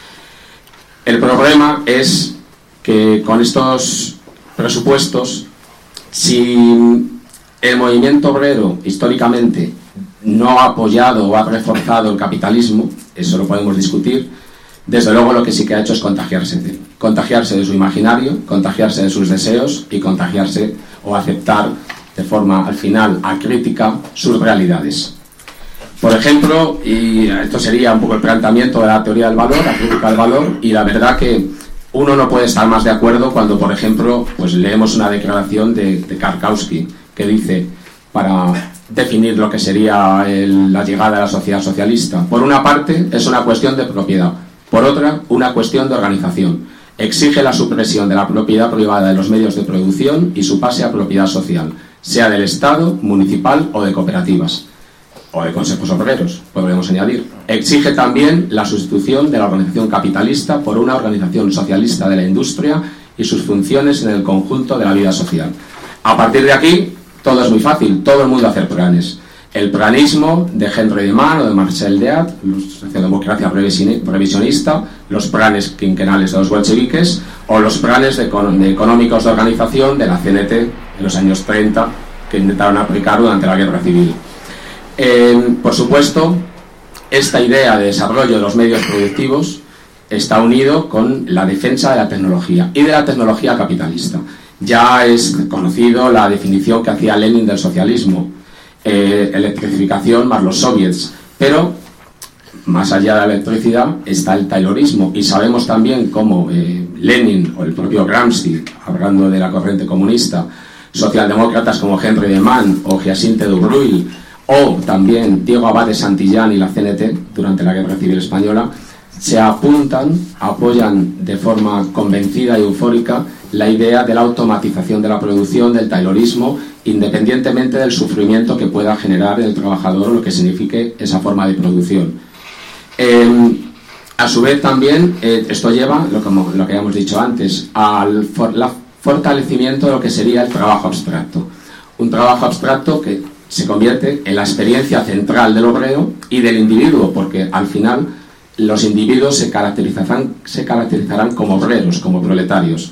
El problema es que con estos presupuestos, si el movimiento obrero históricamente no ha apoyado o ha reforzado el capitalismo, eso lo podemos discutir, desde luego lo que sí que ha hecho es contagiarse de él, contagiarse de su imaginario, contagiarse de sus deseos y contagiarse o aceptar de forma, al final, acrítica, sus realidades. Por ejemplo, y esto sería un poco el planteamiento de la teoría del valor, la crítica del valor, y la verdad que uno no puede estar más de acuerdo cuando, por ejemplo, pues leemos una declaración de, de Karkowski que dice, para definir lo que sería el, la llegada de la sociedad socialista. Por una parte, es una cuestión de propiedad. Por otra, una cuestión de organización. Exige la supresión de la propiedad privada de los medios de producción y su pase a propiedad social, sea del Estado, municipal o de cooperativas, o de consejos obreros, podríamos añadir. Exige también la sustitución de la organización capitalista por una organización socialista de la industria y sus funciones en el conjunto de la vida social. A partir de aquí, todo es muy fácil, todo el mundo hace planes. El planismo de Henry de Man o de Marcel Deat, la socialdemocracia previsionista, los planes quinquenales de los bolcheviques o los planes de, de económicos de organización de la C N T en los años treinta que intentaron aplicar durante la guerra civil. Eh, por supuesto, esta idea de desarrollo de los medios productivos está unido con la defensa de la tecnología y de la tecnología capitalista. Ya es conocido la definición que hacía Lenin del socialismo, eh, electrificación más los soviets, pero más allá de la electricidad está el taylorismo, y sabemos también cómo eh, Lenin o el propio Gramsci, hablando de la corriente comunista, socialdemócratas como Henry de Man o Hyacinthe Dubruil, o también Diego Abad de Santillán y la C N T durante la Guerra Civil Española, se apuntan, apoyan de forma convencida y eufórica la idea de la automatización de la producción, del taylorismo, independientemente del sufrimiento que pueda generar el trabajador o lo que signifique esa forma de producción. Eh, a su vez también eh, esto lleva, lo que, lo que habíamos dicho antes, al for, la, fortalecimiento de lo que sería el trabajo abstracto. Un trabajo abstracto que se convierte en la experiencia central del obrero y del individuo, porque al final los individuos se caracterizarán, se caracterizarán como obreros, como proletarios.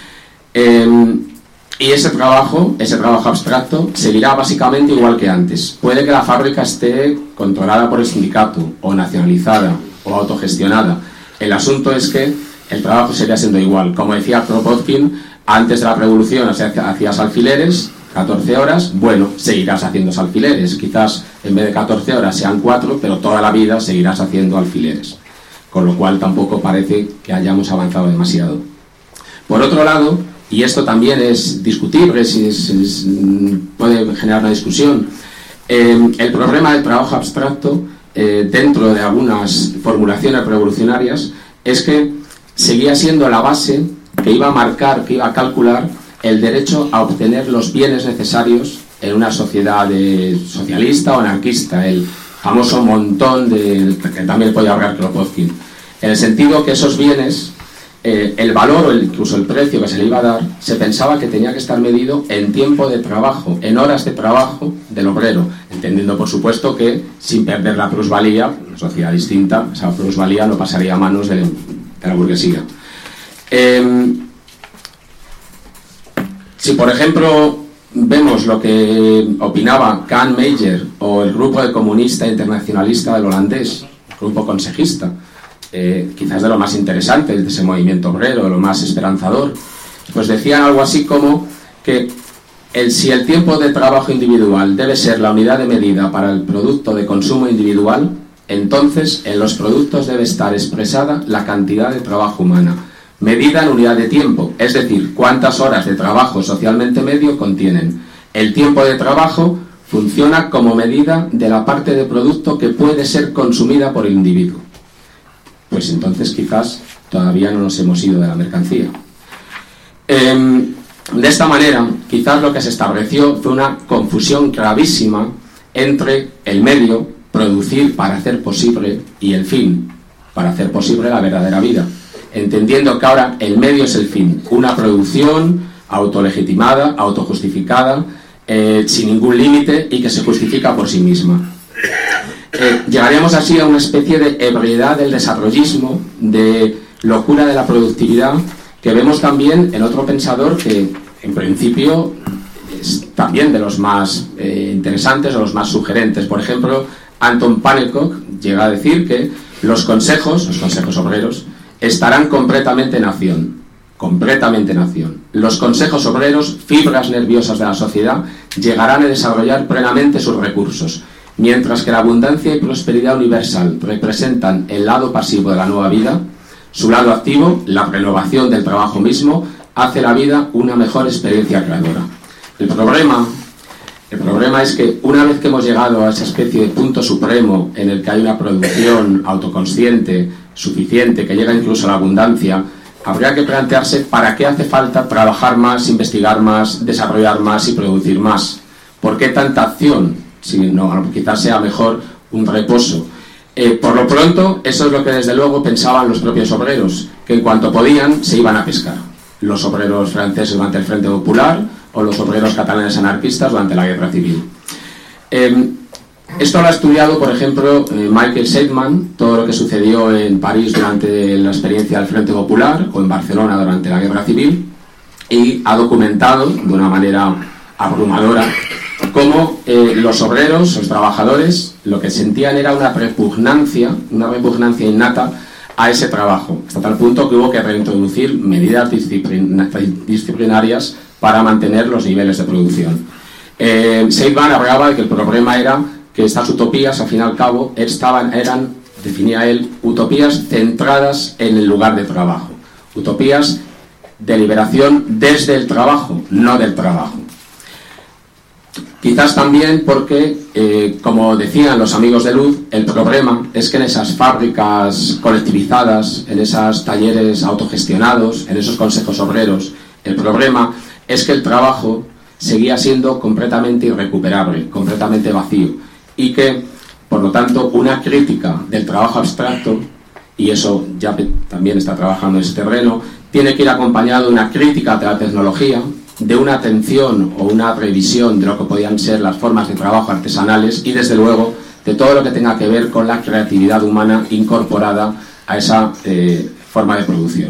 Eh, y ese trabajo, ese trabajo abstracto, seguirá básicamente igual que antes. Puede que la fábrica esté controlada por el sindicato, o nacionalizada, o autogestionada. El asunto es que el trabajo seguirá siendo igual. Como decía Kropotkin, antes de la revolución hacías alfileres, catorce horas, bueno, seguirás haciendo alfileres. Quizás en vez de catorce horas sean cuatro, pero toda la vida seguirás haciendo alfileres. Con lo cual tampoco parece que hayamos avanzado demasiado. Por otro lado, y esto también es discutible, si es, es, puede generar una discusión, eh, el problema del trabajo abstracto, eh, dentro de algunas formulaciones revolucionarias, es que seguía siendo la base que iba a marcar, que iba a calcular el derecho a obtener los bienes necesarios en una sociedad de socialista o anarquista, el famoso montón de, que también puede hablar Kropotkin, en el sentido que esos bienes, eh, el valor o el, incluso el precio que se le iba a dar, se pensaba que tenía que estar medido en tiempo de trabajo, en horas de trabajo del obrero, entendiendo por supuesto que sin perder la plusvalía, una sociedad distinta, esa plusvalía no pasaría a manos de, de la burguesía. Eh, si por ejemplo vemos lo que opinaba Kahn Meyer o el grupo de comunista internacionalista del holandés, grupo consejista, eh, quizás de lo más interesante de ese movimiento obrero, de lo más esperanzador, pues decían algo así como que el, si el tiempo de trabajo individual debe ser la unidad de medida para el producto de consumo individual, entonces en los productos debe estar expresada la cantidad de trabajo humana, medida en unidad de tiempo, es decir, cuántas horas de trabajo socialmente medio contienen. El tiempo de trabajo funciona como medida de la parte de producto que puede ser consumida por el individuo. Pues entonces quizás todavía no nos hemos ido de la mercancía. Eh, de esta manera, quizás lo que se estableció fue una confusión gravísima entre el medio, producir para hacer posible, y el fin, para hacer posible la verdadera vida, entendiendo que ahora el medio es el fin, una producción autolegitimada, autojustificada, eh, sin ningún límite y que se justifica por sí misma. Eh, llegaríamos así a una especie de ebriedad del desarrollismo, de locura de la productividad, que vemos también en otro pensador que en principio es también de los más eh, interesantes o los más sugerentes. Por ejemplo, Anton Pannekoek llega a decir que los consejos, los consejos obreros, estarán completamente en acción, completamente en acción. Los consejos obreros, fibras nerviosas de la sociedad, llegarán a desarrollar plenamente sus recursos, mientras que la abundancia y prosperidad universal representan el lado pasivo de la nueva vida. Su lado activo, la renovación del trabajo mismo, hace la vida una mejor experiencia creadora. El problema, el problema es que una vez que hemos llegado a esa especie de punto supremo en el que hay una producción autoconsciente, suficiente, que llega incluso a la abundancia, habría que plantearse para qué hace falta trabajar más, investigar más, desarrollar más y producir más. ¿Por qué tanta acción? Si no, quizás sea mejor un reposo. Eh, por lo pronto, eso es lo que desde luego pensaban los propios obreros, que en cuanto podían se iban a pescar. Los obreros franceses durante el Frente Popular o los obreros catalanes anarquistas durante la Guerra Civil. Eh, esto lo ha estudiado, por ejemplo, eh, Michael Seidman, todo lo que sucedió en París durante la experiencia del Frente Popular o en Barcelona durante la Guerra Civil, y ha documentado de una manera abrumadora cómo eh, los obreros, los trabajadores, lo que sentían era una repugnancia, una repugnancia innata a ese trabajo, hasta tal punto que hubo que reintroducir medidas disciplin disciplinarias para mantener los niveles de producción. Eh, Seidman hablaba de que el problema era que estas utopías, al fin y al cabo, estaban, eran, definía él, utopías centradas en el lugar de trabajo, utopías de liberación desde el trabajo, no del trabajo. Quizás también porque, eh, como decían los amigos de Luz, el problema es que en esas fábricas colectivizadas, en esos talleres autogestionados, en esos consejos obreros, el problema es que el trabajo seguía siendo completamente irrecuperable, completamente vacío, y que, por lo tanto, una crítica del trabajo abstracto, y eso ya también está trabajando en ese terreno, tiene que ir acompañado de una crítica de la tecnología, de una atención o una revisión de lo que podían ser las formas de trabajo artesanales y, desde luego, de todo lo que tenga que ver con la creatividad humana incorporada a esa eh, forma de producción.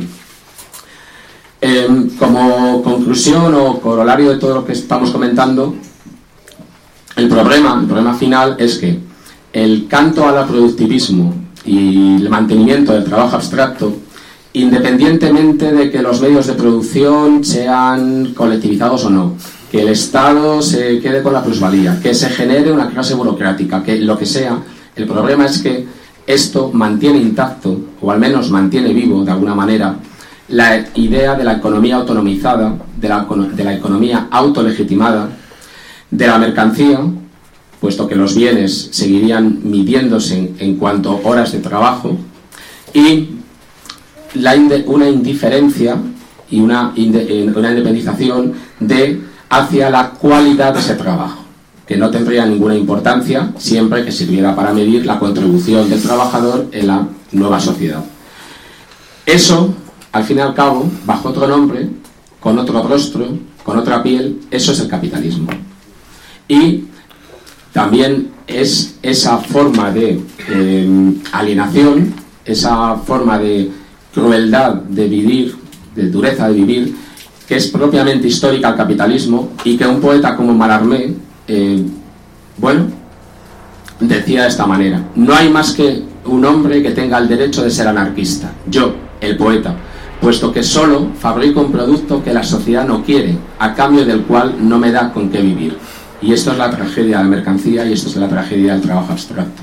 Eh, como conclusión o corolario de todo lo que estamos comentando, el problema, el problema final es que el canto al productivismo y el mantenimiento del trabajo abstracto, independientemente de que los medios de producción sean colectivizados o no, que el Estado se quede con la plusvalía, que se genere una clase burocrática, que lo que sea, el problema es que esto mantiene intacto, o al menos mantiene vivo de alguna manera, la idea de la economía autonomizada, de la, de la economía autolegitimada, de la mercancía, puesto que los bienes seguirían midiéndose en, en cuanto a horas de trabajo, y La inde, una indiferencia y una, inde, una independización de, hacia la cualidad de ese trabajo, que no tendría ninguna importancia siempre que sirviera para medir la contribución del trabajador en la nueva sociedad. Eso, al fin y al cabo, bajo otro nombre, con otro rostro, con otra piel, eso es el capitalismo. Y también es esa forma de eh, alienación, esa forma de crueldad de vivir, de dureza de vivir, que es propiamente histórica al capitalismo, y que un poeta como Mallarmé, eh, bueno, decía de esta manera: no hay más que un hombre que tenga el derecho de ser anarquista, yo, el poeta, puesto que solo fabrico un producto que la sociedad no quiere, a cambio del cual no me da con qué vivir. Y esto es la tragedia de la mercancía, y esto es la tragedia del trabajo abstracto.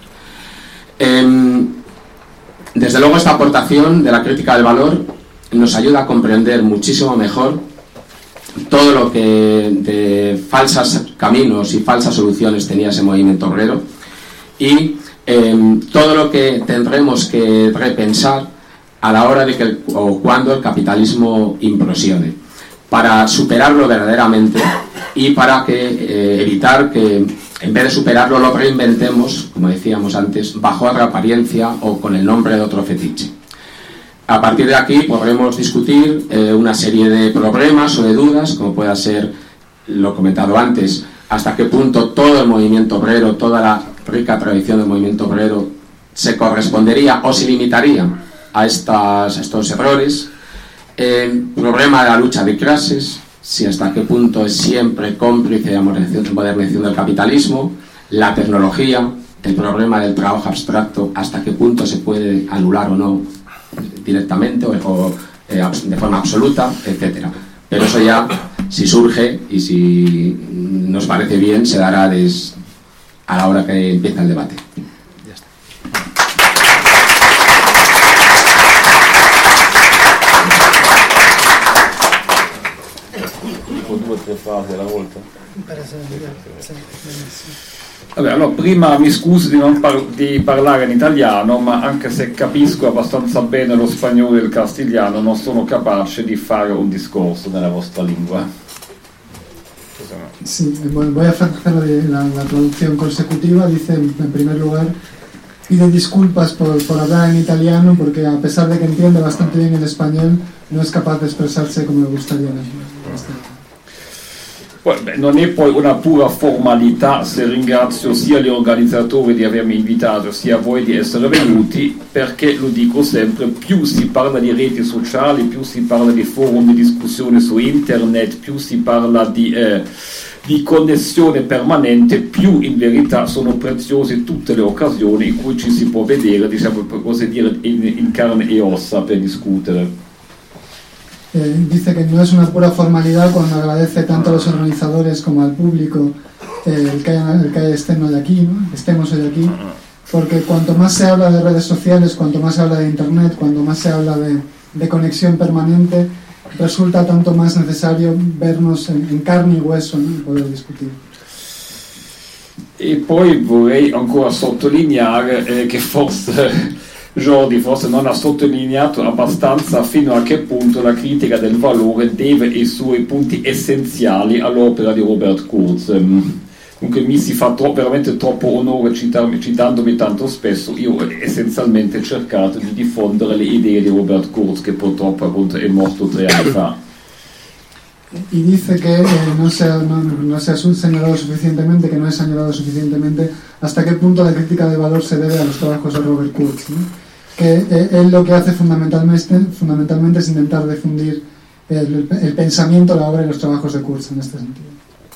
Eh, Desde luego, esta aportación de la crítica del valor nos ayuda a comprender muchísimo mejor todo lo que de falsos caminos y falsas soluciones tenía ese movimiento obrero, y eh, todo lo que tendremos que repensar a la hora de que el, o cuando el capitalismo implosione, para superarlo verdaderamente y para que eh, evitar que, en vez de superarlo, lo reinventemos, como decíamos antes, bajo otra apariencia o con el nombre de otro fetiche. A partir de aquí podremos discutir eh, una serie de problemas o de dudas, como pueda ser, lo comentado antes, hasta qué punto todo el movimiento obrero, toda la rica tradición del movimiento obrero, se correspondería o se limitaría a, estas, a estos errores. El problema de la lucha de clases, si hasta qué punto es siempre cómplice de la modernización del capitalismo, la tecnología, el problema del trabajo abstracto, hasta qué punto se puede anular o no directamente o, o eh, de forma absoluta, etcétera. Pero eso ya, si surge y si nos parece bien, se dará des, a la hora que empieza el debate. Ya está. Due o tre fasi alla volta. Vabbè, allora prima mi scuso di non par- di parlare in italiano, ma anche se capisco abbastanza bene lo spagnolo e il castigliano, non sono capace di fare un discorso nella vostra lingua. Sí, voy a hacer la, la traducción consecutiva. Dice, en primer lugar, pide disculpas por, por hablar en italiano, porque a pesar de que entiende bastante bien el español, no es capaz de expresarse come gustaría en español. Beh, non è poi una pura formalità se ringrazio sia gli organizzatori di avermi invitato sia voi di essere venuti, perché lo dico sempre, più si parla di reti sociali, più si parla di forum di discussione su internet, più si parla di, eh, di connessione permanente, più in verità sono preziose tutte le occasioni in cui ci si può vedere, diciamo per così dire, in, in carne e ossa per discutere. Eh, dice que no es una pura formalidad cuando agradece tanto a los organizadores como al público eh, el, que haya, el que haya estén hoy aquí, ¿no? Estemos hoy aquí, porque cuanto más se habla de redes sociales, cuanto más se habla de internet, cuanto más se habla de, de conexión permanente, resulta tanto más necesario vernos en, en carne y hueso, ¿no? Y poder discutir. E poi vorrei ancora sottolineare eh, che forse Jordi forse non ha sottolineato abbastanza fino a che punto la critica del valore deve i suoi punti essenziali all'opera di Robert Kurz. Comunque mi si fa tro- veramente troppo onore citarmi, citandomi tanto spesso. Io ho essenzialmente cercato di diffondere le idee di Robert Kurz, che purtroppo appunto è morto tre anni fa. Y dice que eh, no, se ha, no, no se ha señalado suficientemente, que no es señalado suficientemente hasta qué punto la crítica de valor se debe a los trabajos de Robert Kurz, ¿no? Que eh, él lo que hace fundamentalmente, fundamentalmente es intentar difundir el, el pensamiento, la obra y los trabajos de Kurz en este sentido.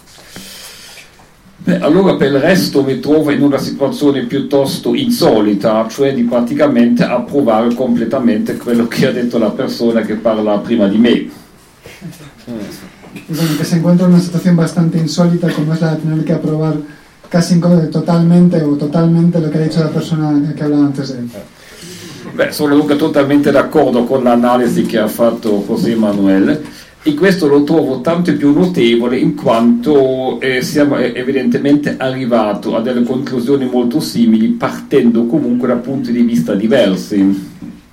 Beh, allora per il resto mi trovo in una situazione piuttosto insolita, cioè di praticamente approvare completamente quello che ha detto la persona che parla prima di me. Y bueno, que se encuentra en una situación bastante insólita, como es la de tener que aprobar casi totalmente o totalmente lo que ha dicho la persona che hablaba antes de él. Beh, sono dunque totalmente d'accordo con l'analisi che ha fatto José Manuel, e questo lo trovo tanto più notevole in quanto eh, siamo evidentemente arrivati a delle conclusioni molto simili, partendo comunque da punti di vista diversi.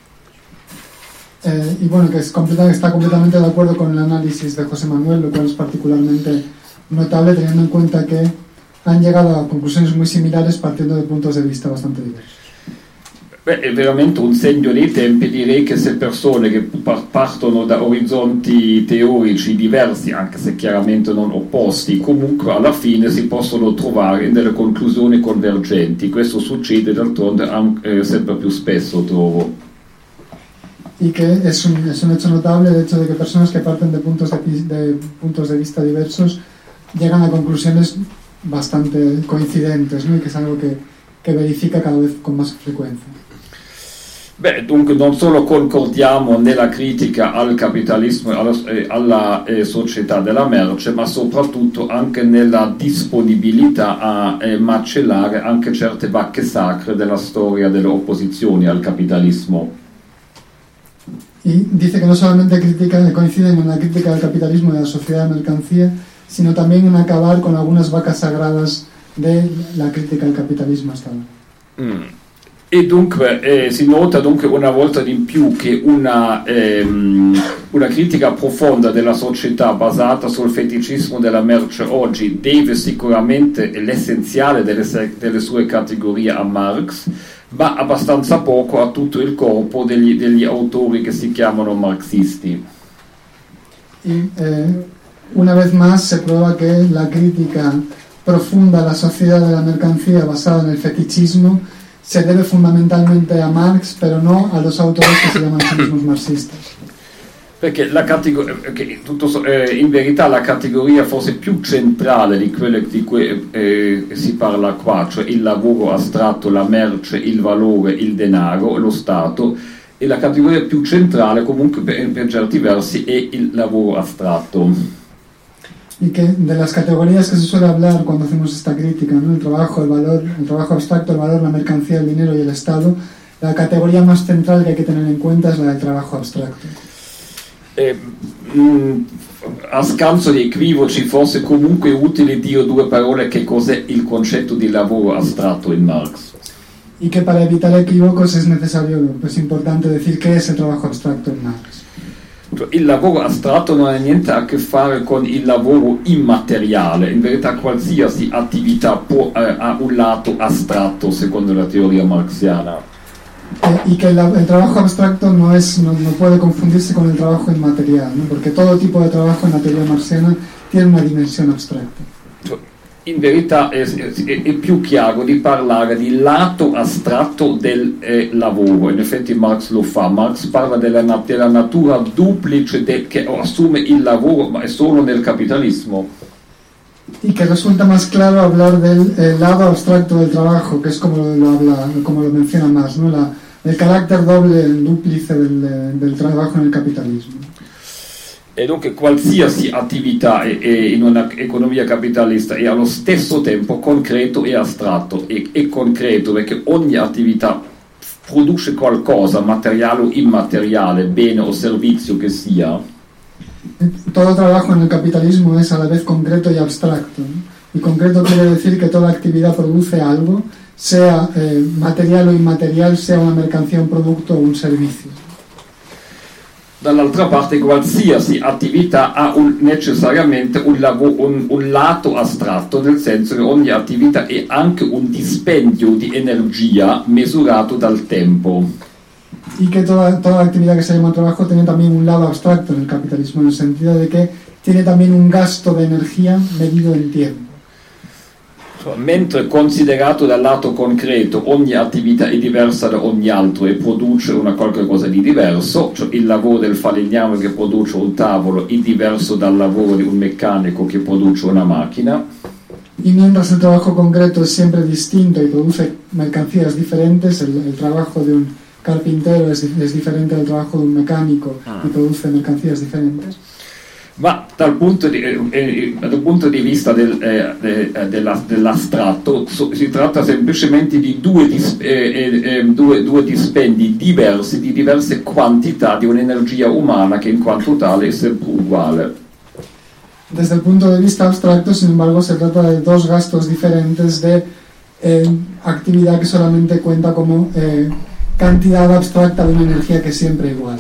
Eh, y bueno, que es completa, está completamente de acuerdo con el análisis de José Manuel, lo cual es particularmente notable teniendo en cuenta que han llegado a conclusiones muy similares partiendo de puntos de vista bastante diversos. Beh, è veramente un segno dei tempi. Direi che se persone che partono da orizzonti teorici diversi, anche se chiaramente non opposti, comunque alla fine si possono trovare in delle conclusioni convergenti. Questo succede d'altronde anche, eh, sempre più spesso, trovo. Y que es un, es un hecho notable el hecho de que personas que parten de puntos de, de puntos de vista diversos llegan a conclusiones bastante coincidentes, ¿no? Y que es algo que, que verifica cada vez con más frecuencia. Beh, dunque non solo concordiamo nella critica al capitalismo e alla, eh, alla eh, società della merce, ma soprattutto anche nella disponibilità a eh, macellare anche certe vacche sacre della storia delle opposizioni al capitalismo. Y dice que no solamente critica, coinciden en la crítica del capitalismo y de la sociedad de mercancía, sino también en acabar con algunas vacas sagradas de la crítica al capitalismo hasta ahora. Mm. E dunque eh, si nota dunque una volta di più che una, ehm, una critica profonda della società basata sul feticismo della merce oggi deve sicuramente l'essenziale delle, delle sue categorie a Marx, ma abbastanza poco a tutto il corpo degli, degli autori che si chiamano marxisti. Y eh, una vez más se prueba que la crítica profunda a la sociedad de la mercancía basada en el fetichismo se debe fundamentalmente a Marx, pero no a los autores que se llaman a sí mismos marxistas. Perché la categoria, che tutto, eh, in verità la categoria forse più centrale di quelle di cui eh, si parla qua, cioè il lavoro astratto, la merce, il valore, il denaro, lo Stato, e la categoria più centrale comunque per, per certi versi è il lavoro astratto. Y que de las categorías que se suele hablar cuando hacemos esta crítica, ¿no? El trabajo, el valor, el trabajo abstracto, el valor, la mercancía, el dinero y el Estado, la categoría más central que hay que tener en cuenta es la del trabajo abstracto. Eh, mh, a scanso di equivoci, forse comunque utile dire due parole che cos'è il concetto di lavoro astratto in Marx. Y que para evitar equívocos es necesario, pues importante decir qué es el trabajo abstracto en Marx. Il lavoro astratto non ha niente a che fare con il lavoro immateriale, in verità qualsiasi attività può, eh, ha un lato astratto secondo la teoria marxiana. Eh, y que el, el trabajo abstracto no, es, no, no puede confundirse con el trabajo inmaterial, ¿no? Porque todo tipo de trabajo en la teoría marxiana tiene una dimensión abstracta. In verità è, è, è più chiaro di parlare di lato astratto del eh, lavoro, in effetti Marx lo fa. Marx parla della, della natura duplice de, che assume il lavoro, ma è solo nel capitalismo. Y que resulta más claro hablar del eh, lado abstracto del trabajo, que es como lo, habla, como lo menciona Marx, ¿no? La, el carácter doble, el duplice del, del trabajo en el capitalismo. E dunque qualsiasi attività è, è in un'economia capitalista è allo stesso tempo concreto e astratto. E è concreto perché ogni attività produce qualcosa, materiale o immateriale, bene o servizio che sia. Todo trabajo en el capitalismo es a la vez concreto y abstracto, ¿no? Y concreto quiere decir que toda actividad produce algo, sea eh, material o inmaterial, sea una mercancía, un producto o un servicio. Dall'altra parte qualsiasi attività ha un, necessariamente un, lavoro, un, un lato astratto, nel senso che ogni attività è anche un dispendio di energia misurato dal tempo. Y que toda, toda actividad que se llama trabajo tiene también un lado abstracto en el capitalismo, en el sentido de que tiene también un gasto de energía medido en tiempo. Mentre considerato dal lato concreto ogni attività è diversa da ogni altro e produce una qualche cosa di diverso, cioè il lavoro del falegname che produce un tavolo è diverso dal lavoro di un meccanico che produce una macchina. Y mientras el trabajo concreto es siempre distinto y produce mercancías diferentes, el, el trabajo de un carpintero es, es diferente del trabajo de un mecánico y produce mercancías diferentes. Ma dal punto di, eh, dal punto di vista del, eh, de, della, dell'astratto so, si tratta semplicemente di due, dis, eh, eh, due, due dispendi diversi di diverse quantità di un'energia umana che in quanto tale è sempre uguale. Desde el punto de vista abstracto, sin embargo, se trata de dos gastos diferentes de eh, actividad que solamente cuenta como eh, cantidad abstracta de una energía que es siempre igual.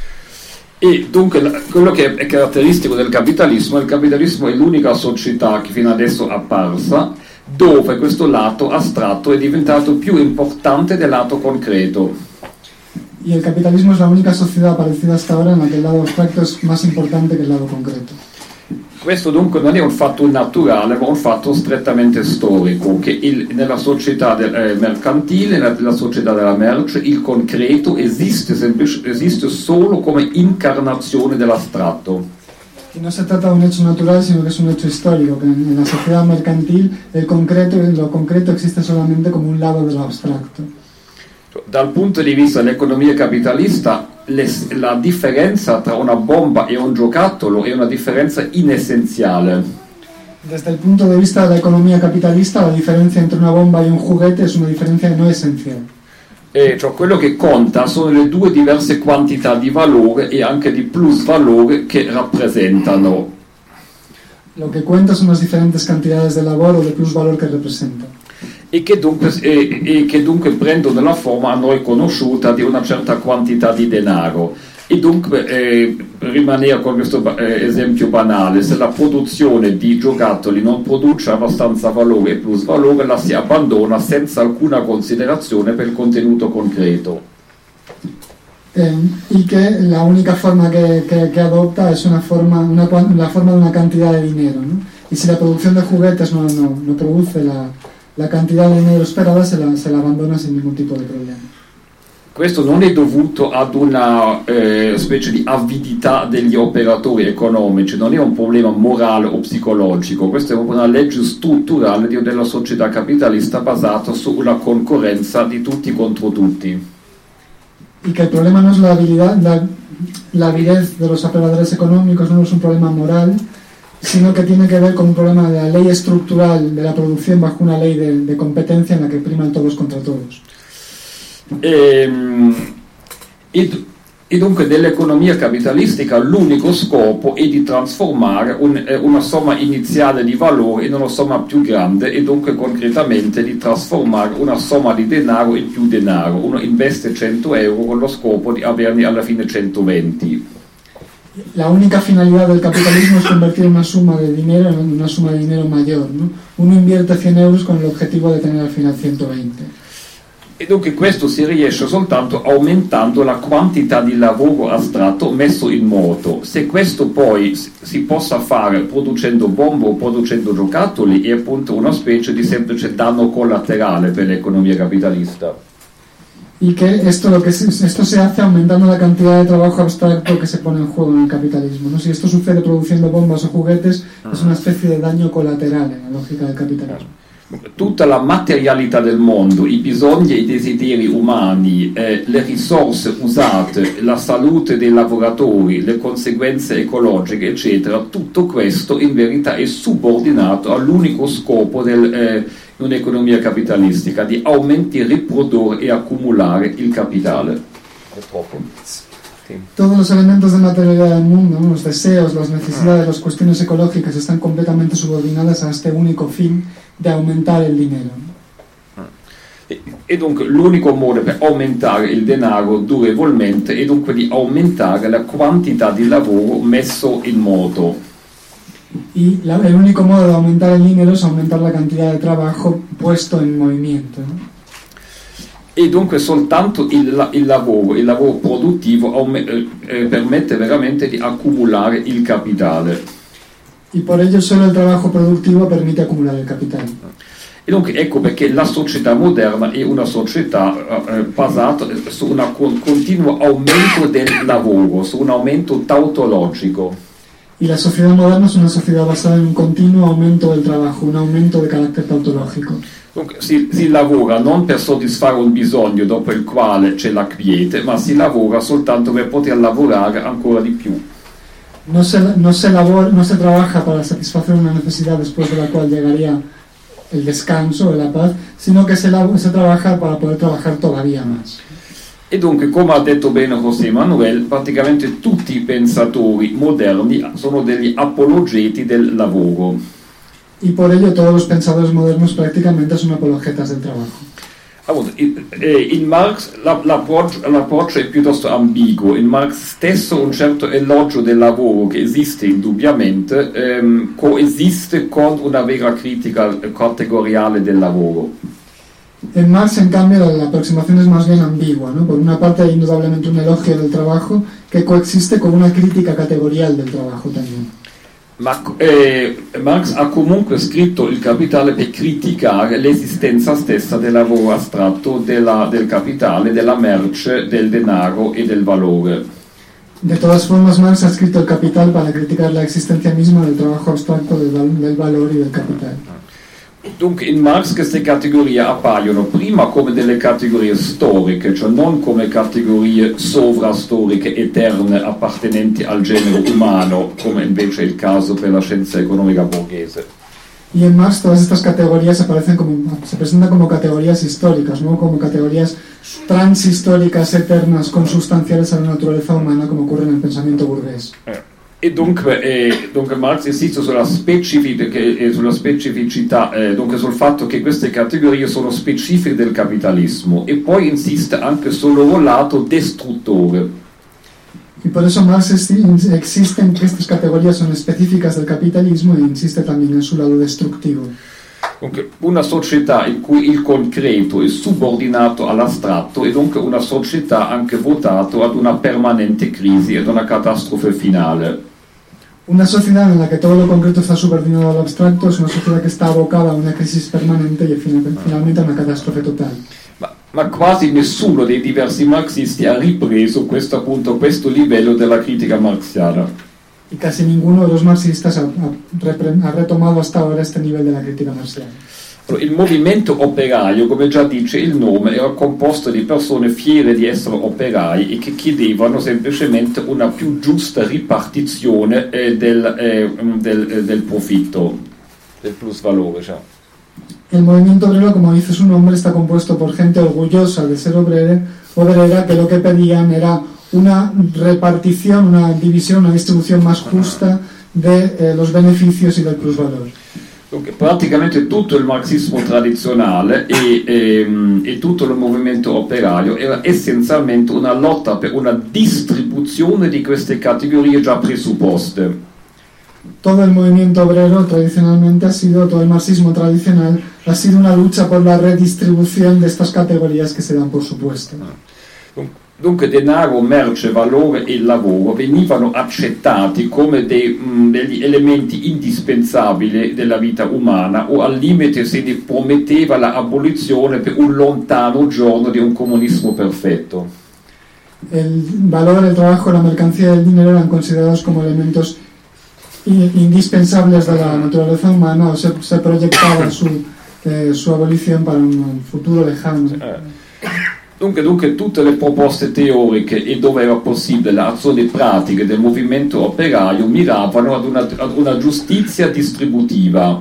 E dunque quello che è caratteristico del capitalismo, il capitalismo è l'unica società che fino adesso è apparsa dove questo lato astratto è diventato più importante del lato concreto. Y el capitalismo es la única sociedad aparecida hasta ahora en la que el lado abstracto es más importante que el lado concreto. Questo dunque non è un fatto naturale, ma un fatto strettamente storico, che il, nella società del, eh, mercantile, nella, nella società della merce, il concreto esiste, semplice, esiste solo come incarnazione dell'astratto. Y no se trata de un hecho natural, sino que es un hecho histórico, que en, en la sociedad mercantil el concreto, lo concreto existe solamente como un lado de lo abstracto. Dal punto di vista dell'economia capitalista, le, la differenza tra una bomba e un giocattolo è una differenza inessenziale. Desde el punto de vista de la economía capitalista, la diferencia entre una bomba y un juguete es una diferencia no esencial. E cioè quello che conta sono le due diverse quantità di valore e anche di plusvalore che rappresentano. Lo que cuenta son las diferentes cantidades de labor o de plusvalor que representan. E che, dunque, e, e che dunque prendono la forma a noi conosciuta di una certa quantità di denaro. E dunque, eh, per rimanere con questo eh, esempio banale, se la produzione di giocattoli non produce abbastanza valore e plusvalore, la si abbandona senza alcuna considerazione per il contenuto concreto. Eh, y que la única forma que, que, que adopta es una forma, una, la forma de una cantidad de dinero, ¿no? Y si la producción de juguetes no, no, no produce la, la cantidad de dinero esperada, se la, se la abandona sin ningún tipo di problema. Questo non è dovuto ad una eh, specie di avidità degli operatori economici, non è un problema morale o psicologico, questa è una legge strutturale di, della società capitalista basata sulla concorrenza di tutti contro tutti. Y que el problema no es la habilidad, la, la avidez de los operadores económicos, no es un problema moral, sino que tiene que ver con un problema de la ley estructural de la producción bajo una ley de, de competencia en la que priman todos contra todos. E, e, E dunque nell'economia capitalistica l'unico scopo è di trasformare un, eh, una somma iniziale di valore in una somma più grande e dunque concretamente di trasformare una somma di denaro in più denaro. Uno investe cento euro con lo scopo di averne alla fine centoventi. La única finalidad del capitalismo es convertir una suma de dinero en una suma de dinero mayor, ¿no? Uno invierte cien euros con el objetivo de tener al final centoventi. E dunque questo si riesce soltanto aumentando la quantità di lavoro astratto messo in moto. Se questo poi si possa fare producendo bombe o producendo giocattoli è appunto una specie di semplice danno collaterale per l'economia capitalista. Y que esto, lo que se, esto se hace aumentando la cantidad de trabajo abstracto que se pone en juego en el capitalismo, ¿no? Si esto sucede produciendo bombas o juguetes, es una especie de daño colateral en la lógica del capitalismo. Tutta la materialità del mondo, i bisogni e i desideri umani, eh, le risorse usate, la salute dei lavoratori, le conseguenze ecologiche, eccetera, tutto questo in verità è subordinato all'unico scopo del, eh, in un'economia capitalistica di aumentare, riprodurre e accumulare il capitale. È troppo. Todos los elementos de materialidad del mundo, ¿no? Los deseos, las necesidades, las cuestiones ecológicas están completamente subordinadas a este único fin de aumentar el dinero. E, e dunque l'unico modo per aumentare il denaro durevolmente è dunque di aumentare la quantità di lavoro messo in moto. Y la, el único modo de aumentar el dinero es aumentar la cantidad de trabajo puesto en movimiento, ¿no? E dunque soltanto il, il lavoro, il lavoro produttivo aume, eh, permette veramente di accumulare il capitale. Y por ello solo el trabajo productivo permite acumular el capital. E dunque ecco perché la società moderna è una società eh, basata su un continuo aumento del lavoro, su un aumento tautologico. Y la sociedad moderna es una sociedad basada en un continuo aumento del trabajo, un aumento de carácter tautológico. Dunque, si, si lavora non per soddisfare un bisogno dopo il quale c'è la quiete, ma si lavora soltanto per poter lavorare ancora di più. No se, no se, labor, no se trabaja para satisfacer una necesidad después de la cual llegaría el descanso e la paz, sino che se, se trabaja para poder trabajar todavía más. E dunque, come ha detto bene José Manuel, praticamente tutti i pensatori moderni sono degli apologeti del lavoro. Y por ello todos los pensadores modernos prácticamente son apologetas del trabajo. Allora, in Marx l'approccio, l'approccio è piuttosto ambiguo. In Marx stesso un certo elogio del lavoro che esiste indubbiamente ehm, coesiste con una vera critica categoriale del lavoro. En Marx, en cambio, la, la aproximación es más bien ambigua, ¿no? Por una parte hay indudablemente un elogio del trabajo que coexiste con una crítica categorial del trabajo también. Ma eh, Marx ha comunque scritto Il Capitale per criticare l'esistenza stessa del lavoro astratto, della, del capitale, della merce, del denaro e del valore. De todas formas, Marx ha escrito El Capital para criticar la existencia misma del trabajo abstracto, del, del valore e del capitale. Dunque in Marx queste categorie appaiono prima come delle categorie storiche, cioè non come categorie sovrastoriche eterne appartenenti al genere umano, come invece è il caso per la scienza economica borghese. Y en Marx todas estas categorías aparecen como, se presentan como categorías históricas, no como categorías transhistóricas, eternas, consustanciales a la naturaleza humana, como ocurre en el pensamiento burgués. Eh. E dunque, eh, dunque Marx insiste sulla, specific- eh, sulla specificità, eh, dunque sul fatto che queste categorie sono specifiche del capitalismo e poi insiste anche sul loro lato destruttore. Y por eso Marx existen que estas categorías son específicas del capitalismo e insiste también en su lado destructivo. Dunque, una società in cui il concreto è subordinato all'astratto è dunque una società anche votata ad una permanente crisi ed una catastrofe finale. Una sociedad en la que todo lo concreto está subordinado al abstracto es una sociedad que está abocada a una crisis permanente y finalmente a una catastrofe total. Ma, ma quasi nessuno dei diversi marxisti ha ripreso questo, appunto, questo livello della critica marxiana. Y casi ninguno de los marxistas ha, ha, ha retomado hasta ahora este nivel de la crítica marxiana. Il movimento operaio, come già dice il nome, era composto di persone fiere di essere operai e che chiedevano semplicemente una più giusta ripartizione eh, del, eh, del, eh, del profitto, del plusvalore. Cioè. El movimiento obrero, como dice su nombre, está compuesto por gente orgullosa de ser obrera, obrera que lo que pedían era una repartición, una división, una distribución más justa de eh, los beneficios y del plusvalor. Dunque, praticamente tutto il marxismo tradizionale e, e, e tutto il movimento operaio era essenzialmente una lotta per una distribuzione di queste categorie già presupposte. Todo el movimiento obrero tradicionalmente ha sido, todo el marxismo tradicional ha sido una lucha por la redistribución de estas categorías que se dan por supuesto. Dunque denaro, merce, valore e lavoro venivano accettati come dei, mh, degli elementi indispensabili della vita umana, o al limite se ne prometteva la abolizione per un lontano giorno di un comunismo perfetto. El valor, el trabajo, la mercancía y el dinero eran considerados como elementos indispensables de la naturaleza humana, o se, se proyectaba su, eh, su abolición para un futuro lejano. Dunque, dunque tutte le proposte teoriche e dove era possibile le azioni pratiche del movimento operaio miravano ad una, ad una giustizia distributiva.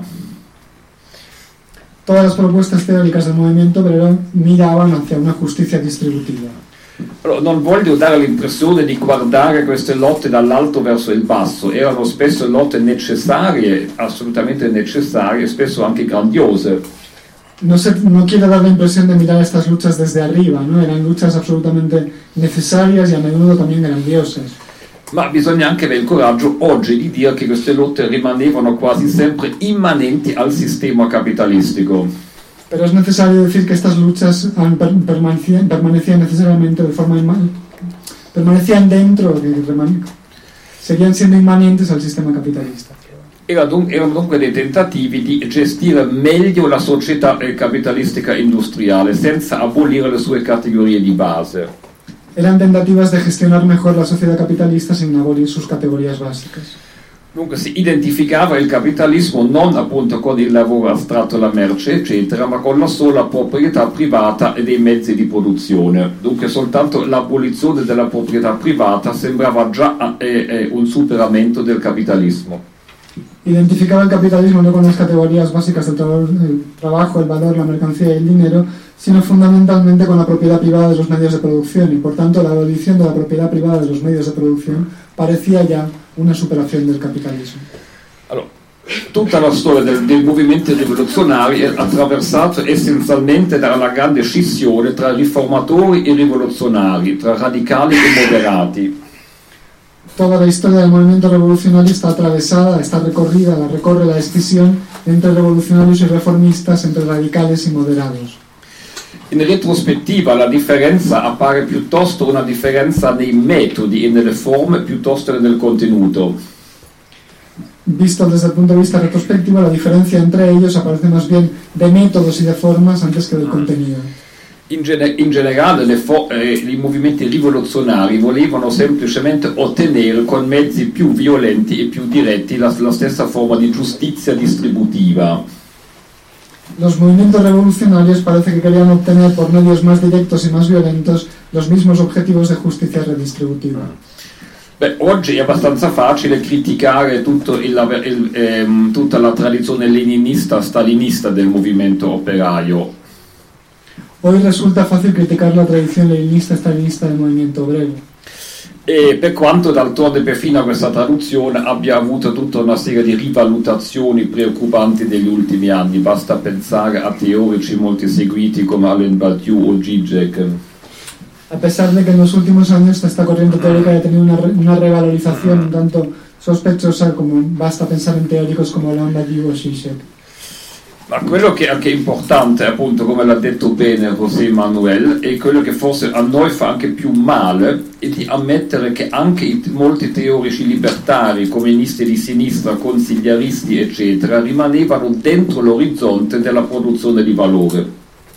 Todas las propuestas teóricas del movimiento obrero miraban hacia una justicia distributiva. Allora, non voglio dare l'impressione di guardare queste lotte dall'alto verso il basso, erano spesso lotte necessarie, assolutamente necessarie, spesso anche grandiose. No, se, no quiero dar la impresión de mirar estas luchas desde arriba, ¿no? Eran luchas absolutamente necesarias y a menudo también grandiosas. Ma bisogna anche avere il coraggio oggi di dire che queste lotte rimanevano quasi sempre immanenti al sistema capitalistico. Pero es necesario decir que estas luchas permanecían, permanecían necesariamente de forma inman, permanecían dentro, de, seguían siendo inmanentes al sistema capitalista. Erano dunque dei tentativi di gestire meglio la società capitalistica industriale senza abolire le sue categorie di base. Eran tentativas de gestionar mejor la sociedad capitalista sin abolir sus categorías básicas. Dunque si identificava il capitalismo non appunto con il lavoro astratto, la merce eccetera, ma con la sola proprietà privata e dei mezzi di produzione. Dunque soltanto l'abolizione della proprietà privata sembrava già eh, eh, un superamento del capitalismo. Identificaba el capitalismo no con las categorías básicas del tra- el trabajo, el valor, la mercancía y el dinero, sino fundamentalmente con la propiedad privada de los medios de producción, y por tanto la abolición de la propiedad privada de los medios de producción parecía ya una superación del capitalismo. Allora, tutta la storia del, del movimento rivoluzionari è attraversata essenzialmente dalla grande scissione tra riformatori e rivoluzionari, tra radicali e moderati. Toda la historia del movimiento revolucionario está atravesada, está recorrida, la recorre la escisión entre revolucionarios y reformistas, entre radicales y moderados. In retrospettiva la differenza appare piuttosto una differenza nei metodi e nelle forme piuttosto che nel contenuto. Visto desde el punto de vista retrospectivo, la diferencia entre ellos aparece más bien de métodos y de formas antes que del contenido. In, gene- in generale le fo- eh, i movimenti rivoluzionari volevano semplicemente ottenere con mezzi più violenti e più diretti la, la stessa forma di giustizia distributiva. Los movimientos revolucionarios parece que querían obtener por medios más directos y más violentos los mismos objetivos de justicia redistributiva. Beh, oggi è abbastanza facile criticare tutto il, il, ehm, tutta la tradizione leninista stalinista del movimento operaio. Hoy resulta fácil criticar la tradición leninista-stalinista del movimiento obrero. E per quanto d'altronde perfino questa traduzione abbia avuto tutta una serie di rivalutazioni preoccupanti negli ultimi anni, basta pensare a teorici molto seguiti come Alain Badiou o Zizek. A pesar de que en los últimos años esta corriente teórica ha tenido una, una revalorización un tanto sospechosa, como basta pensar en teóricos como Alain Badiou o Zizek. Ma quello che è importante, appunto, come l'ha detto bene José Manuel, e quello che forse a noi fa anche più male, è di ammettere che anche i, molti teorici libertari, comunisti di sinistra, consigliaristi, eccetera, rimanevano dentro l'orizzonte della produzione di valore.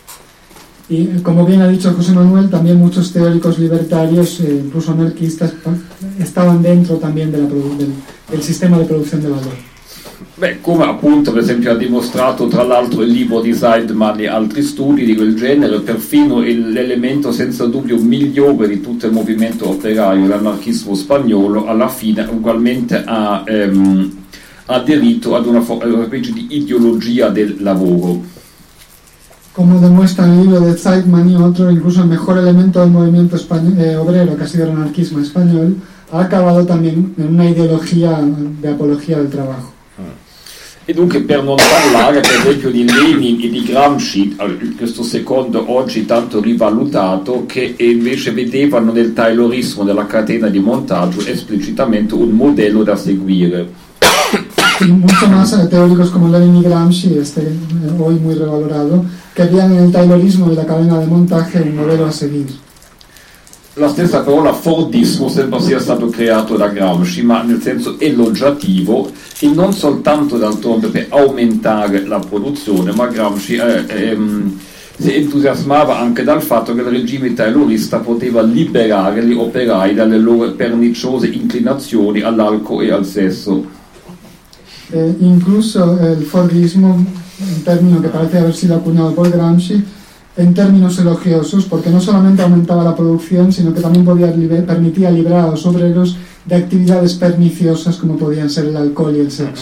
Y como bien ha dicho José Manuel, también muchos teóricos libertarios, eh, incluso anarquistas, estaban dentro también de la, del, del sistema de producción de valor. Beh, come appunto per esempio ha dimostrato tra l'altro il libro di Seidman e altri studi di quel genere, perfino il, l'elemento senza dubbio migliore di tutto il movimento operaio, l'anarchismo spagnolo, alla fine ugualmente ha ehm, aderito ad una, una specie di ideologia del lavoro. Como demuestra en el libro de Zeitman y otro, incluso el mejor elemento del movimiento español, eh, obrero, que ha sido el anarquismo español, ha acabado también en una ideología de apología del trabajo. E dunque, per non parlare per esempio di Lenin e di Gramsci, questo secondo oggi tanto rivalutato, che invece vedevano nel taylorismo della catena di montaggio esplicitamente un modello da seguire. Y mucho más eh, teóricos como Lenin y Gramsci, este, eh, hoy muy revalorado, que veían en el taylorismo y la cadena de montaje un modelo a seguir. La stessa parola Fordismo sembra sia stato creato da Gramsci, ma nel senso elogiativo, e non soltanto d'altronde per aumentare la produzione, ma Gramsci eh, ehm, si entusiasmava anche dal fatto che il regime taylorista poteva liberare gli operai dalle loro perniciose inclinazioni all'alcol e al sesso. Eh, incluso el Fordismo, un término que parece haber sido acuñado por Gramsci, en términos elogiosos, porque no solamente aumentaba la producción, sino que también podía liber- permitía liberar a los obreros de actividades perniciosas como podían ser el alcohol y el sexo.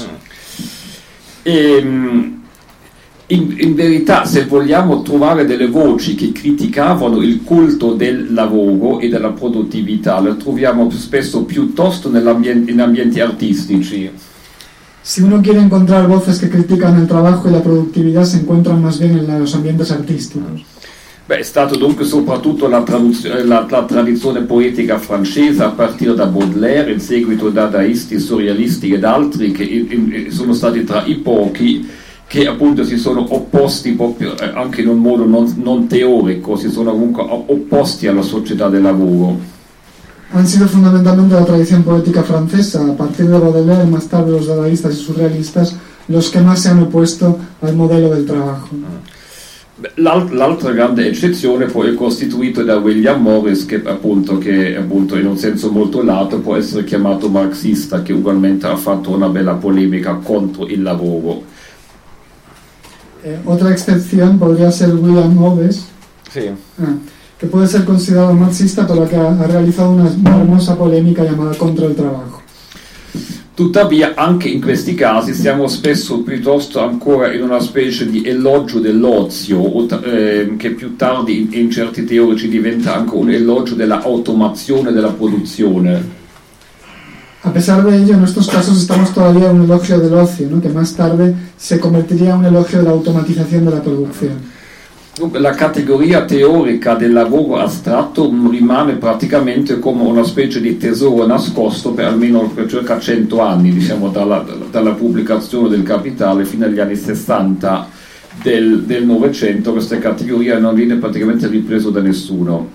E, in, in verità, se vogliamo trovare delle voci che criticavano il culto del lavoro e della produttività, le troviamo spesso piuttosto nell'ambien- in ambienti artistici. Si uno quiere encontrar voces que critican el trabajo y la productividad, se encuentran más bien en los ambientes artísticos. Beh, è stato dunque soprattutto la, traduz- la, la tradizione poetica francese, a partire da Baudelaire, in seguito dadaisti, surrealisti ed altri, che in, in, sono stati tra i pochi che appunto si sono opposti proprio, eh, anche in un modo non, non teorico, si sono comunque opposti alla società del lavoro. Han sido fundamentalmente la tradición poética francesa, a partir de Baudelaire, más tarde los dadaístas y surrealistas, los que más se han opuesto al modelo del trabajo. L'alt- l'altra grande eccezione poi è costituito da William Morris, che appunto, che appunto in un senso molto lato può essere chiamato marxista, che ugualmente ha fatto una bella polemica contro il lavoro. Eh, otra excepción podría ser William Hobbes, Sì. ah, que puede ser considerado marxista, pero que ha, ha realizado una, una hermosa polémica llamada Contra el trabajo. Tuttavia, anche in questi casi siamo spesso piuttosto ancora in una specie di elogio dell'ozio, o ta- eh, che più tardi in, in certi teorici diventa anche un elogio della automazione della produzione. A pesar de ello, en estos casos estamos todavía en un elogio del ocio, ¿no? Que más tarde se convertiría en un elogio de la automatización de la producción. Dunque, la categoria teorica del lavoro astratto rimane praticamente come una specie di tesoro nascosto per almeno per circa cento anni, diciamo dalla, dalla pubblicazione del Capitale fino agli anni sessanta del, del Novecento. Questa categoria non viene praticamente ripresa da nessuno.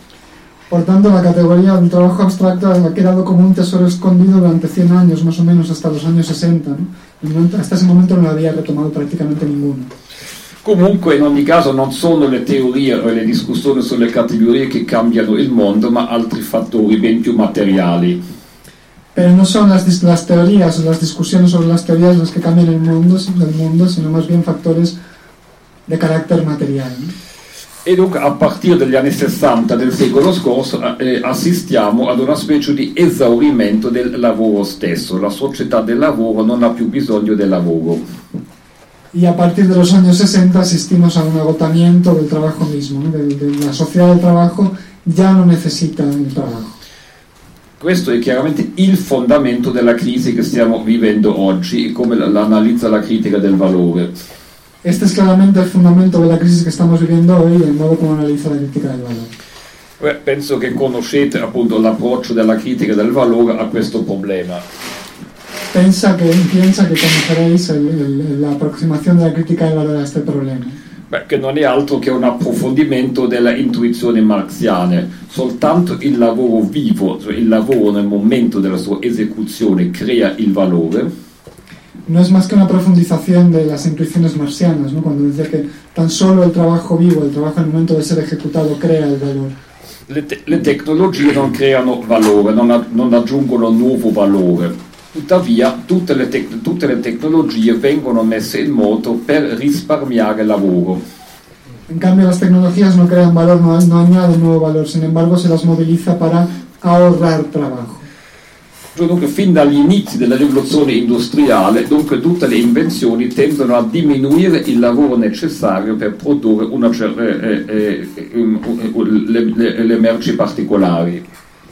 Por tanto, la categoría del trabajo abstracto ha quedado como un tesoro escondido durante cien años, más o menos hasta los años sesenta, ¿no? Hasta ese momento no lo había retomado prácticamente ninguno. Comunque, in ogni caso, non sono le teorie o le discussioni sulle categorie che cambiano il mondo, ma altri fattori ben più materiali. Pero no son las, dis- las teorías o las discusiones sobre las teorías las que cambian el mundo, el mundo, sino más bien factores de carácter material, ¿no? E dunque, a partire dagli anni sessanta del secolo scorso eh, assistiamo ad una specie di esaurimento del lavoro stesso. La società del lavoro non ha più bisogno del lavoro. Y a partir de los años sesenta asistimos a un agotamiento del trabajo mismo, ¿no? de, de la sociedad del trabajo ya no necesita el trabajo. Questo è chiaramente il fondamento della crisi che stiamo vivendo oggi e come l'analizza la critica del valore. Este es claramente el fundamento de la crisis que estamos viviendo hoy y el modo como analiza la crítica del valor. Beh, penso che conoscete appunto l'approccio della critica del valore a questo problema. Pensa que, piensa que conoceréis el, el, la aproximación de la crítica del valor a este problema. Beh, che non è altro che un approfondimento delle intuizioni marxiane. Soltanto il lavoro vivo, cioè il lavoro nel momento della sua esecuzione, crea il valore. No es más que una profundización de las intuiciones marxianas, ¿no? Cuando dice que tan solo el trabajo vivo, el trabajo en el momento de ser ejecutado, crea el valor. Le, te- le tecnologie non creano valore, non, a- non aggiungono nuovo valore. Tuttavia, tutte le, tec- tutte le tecnologie vengono messe in moto per risparmiare lavoro. En cambio, las tecnologías no crean valor, no, no añaden nuevo valor, sin embargo, se las moviliza para ahorrar trabajo. Cioè, dunque, fin dagli inizi della rivoluzione industriale, dunque, tutte le invenzioni tendono a diminuire il lavoro necessario per produrre una, eh, eh, eh, le, le, le merci particolari.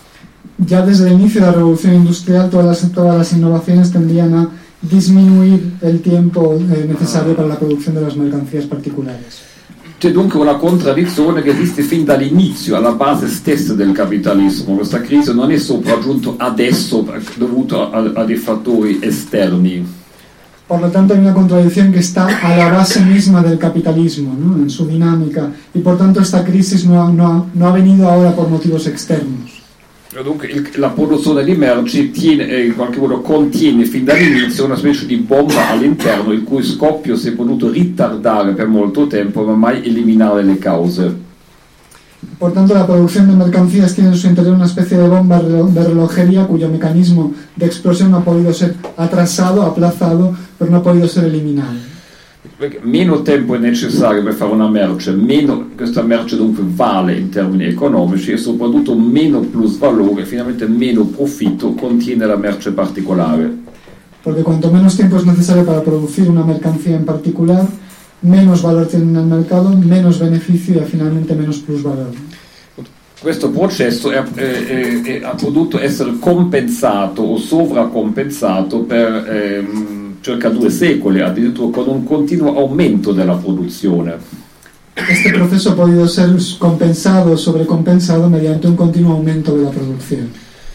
Ya desde el inicio de la revolución industrial todas las, todas las innovaciones tendrían a disminuir el tiempo eh, necesario para la producción de las mercancías particulares. C'è dunque una contraddizione che esiste fin dall'inizio, alla base stessa del capitalismo. Questa crisi non è sopraggiunta adesso dovuta a, a dei fattori esterni. Por lo tanto hay una contradicción que está a la base misma del capitalismo, ¿no? En su dinámica, y por tanto esta crisis no ha, no ha, no ha venido ahora por motivos externos. Dunque il, la produzione di merci tiene, eh, in qualche modo contiene fin dall'inizio una specie di bomba all'interno il cui scoppio si è potuto ritardare per molto tempo ma mai eliminare le cause. Por tanto la producción de mercancías tiene en su interior una especie de bomba de relojería cuyo mecanismo de explosión ha podido ser atrasado, aplazado, pero no ha podido ser eliminado. Perché meno tempo è necessario per fare una merce, meno questa merce dunque vale in termini economici e soprattutto meno plusvalore, finalmente meno profitto contiene la merce particolare. Porque cuanto menos tiempo es necesario para producir una mercancía en particular, menos valor tiene en el mercado, menos beneficio y finalmente menos plusvalore. Questo processo è, è, è, ha potuto essere compensato o sovracompensato per ehm, circa due secoli, addirittura con un continuo aumento della produzione. Este proceso ha podido ser compensado o sobrecompensado mediante un continuo aumento della produzione.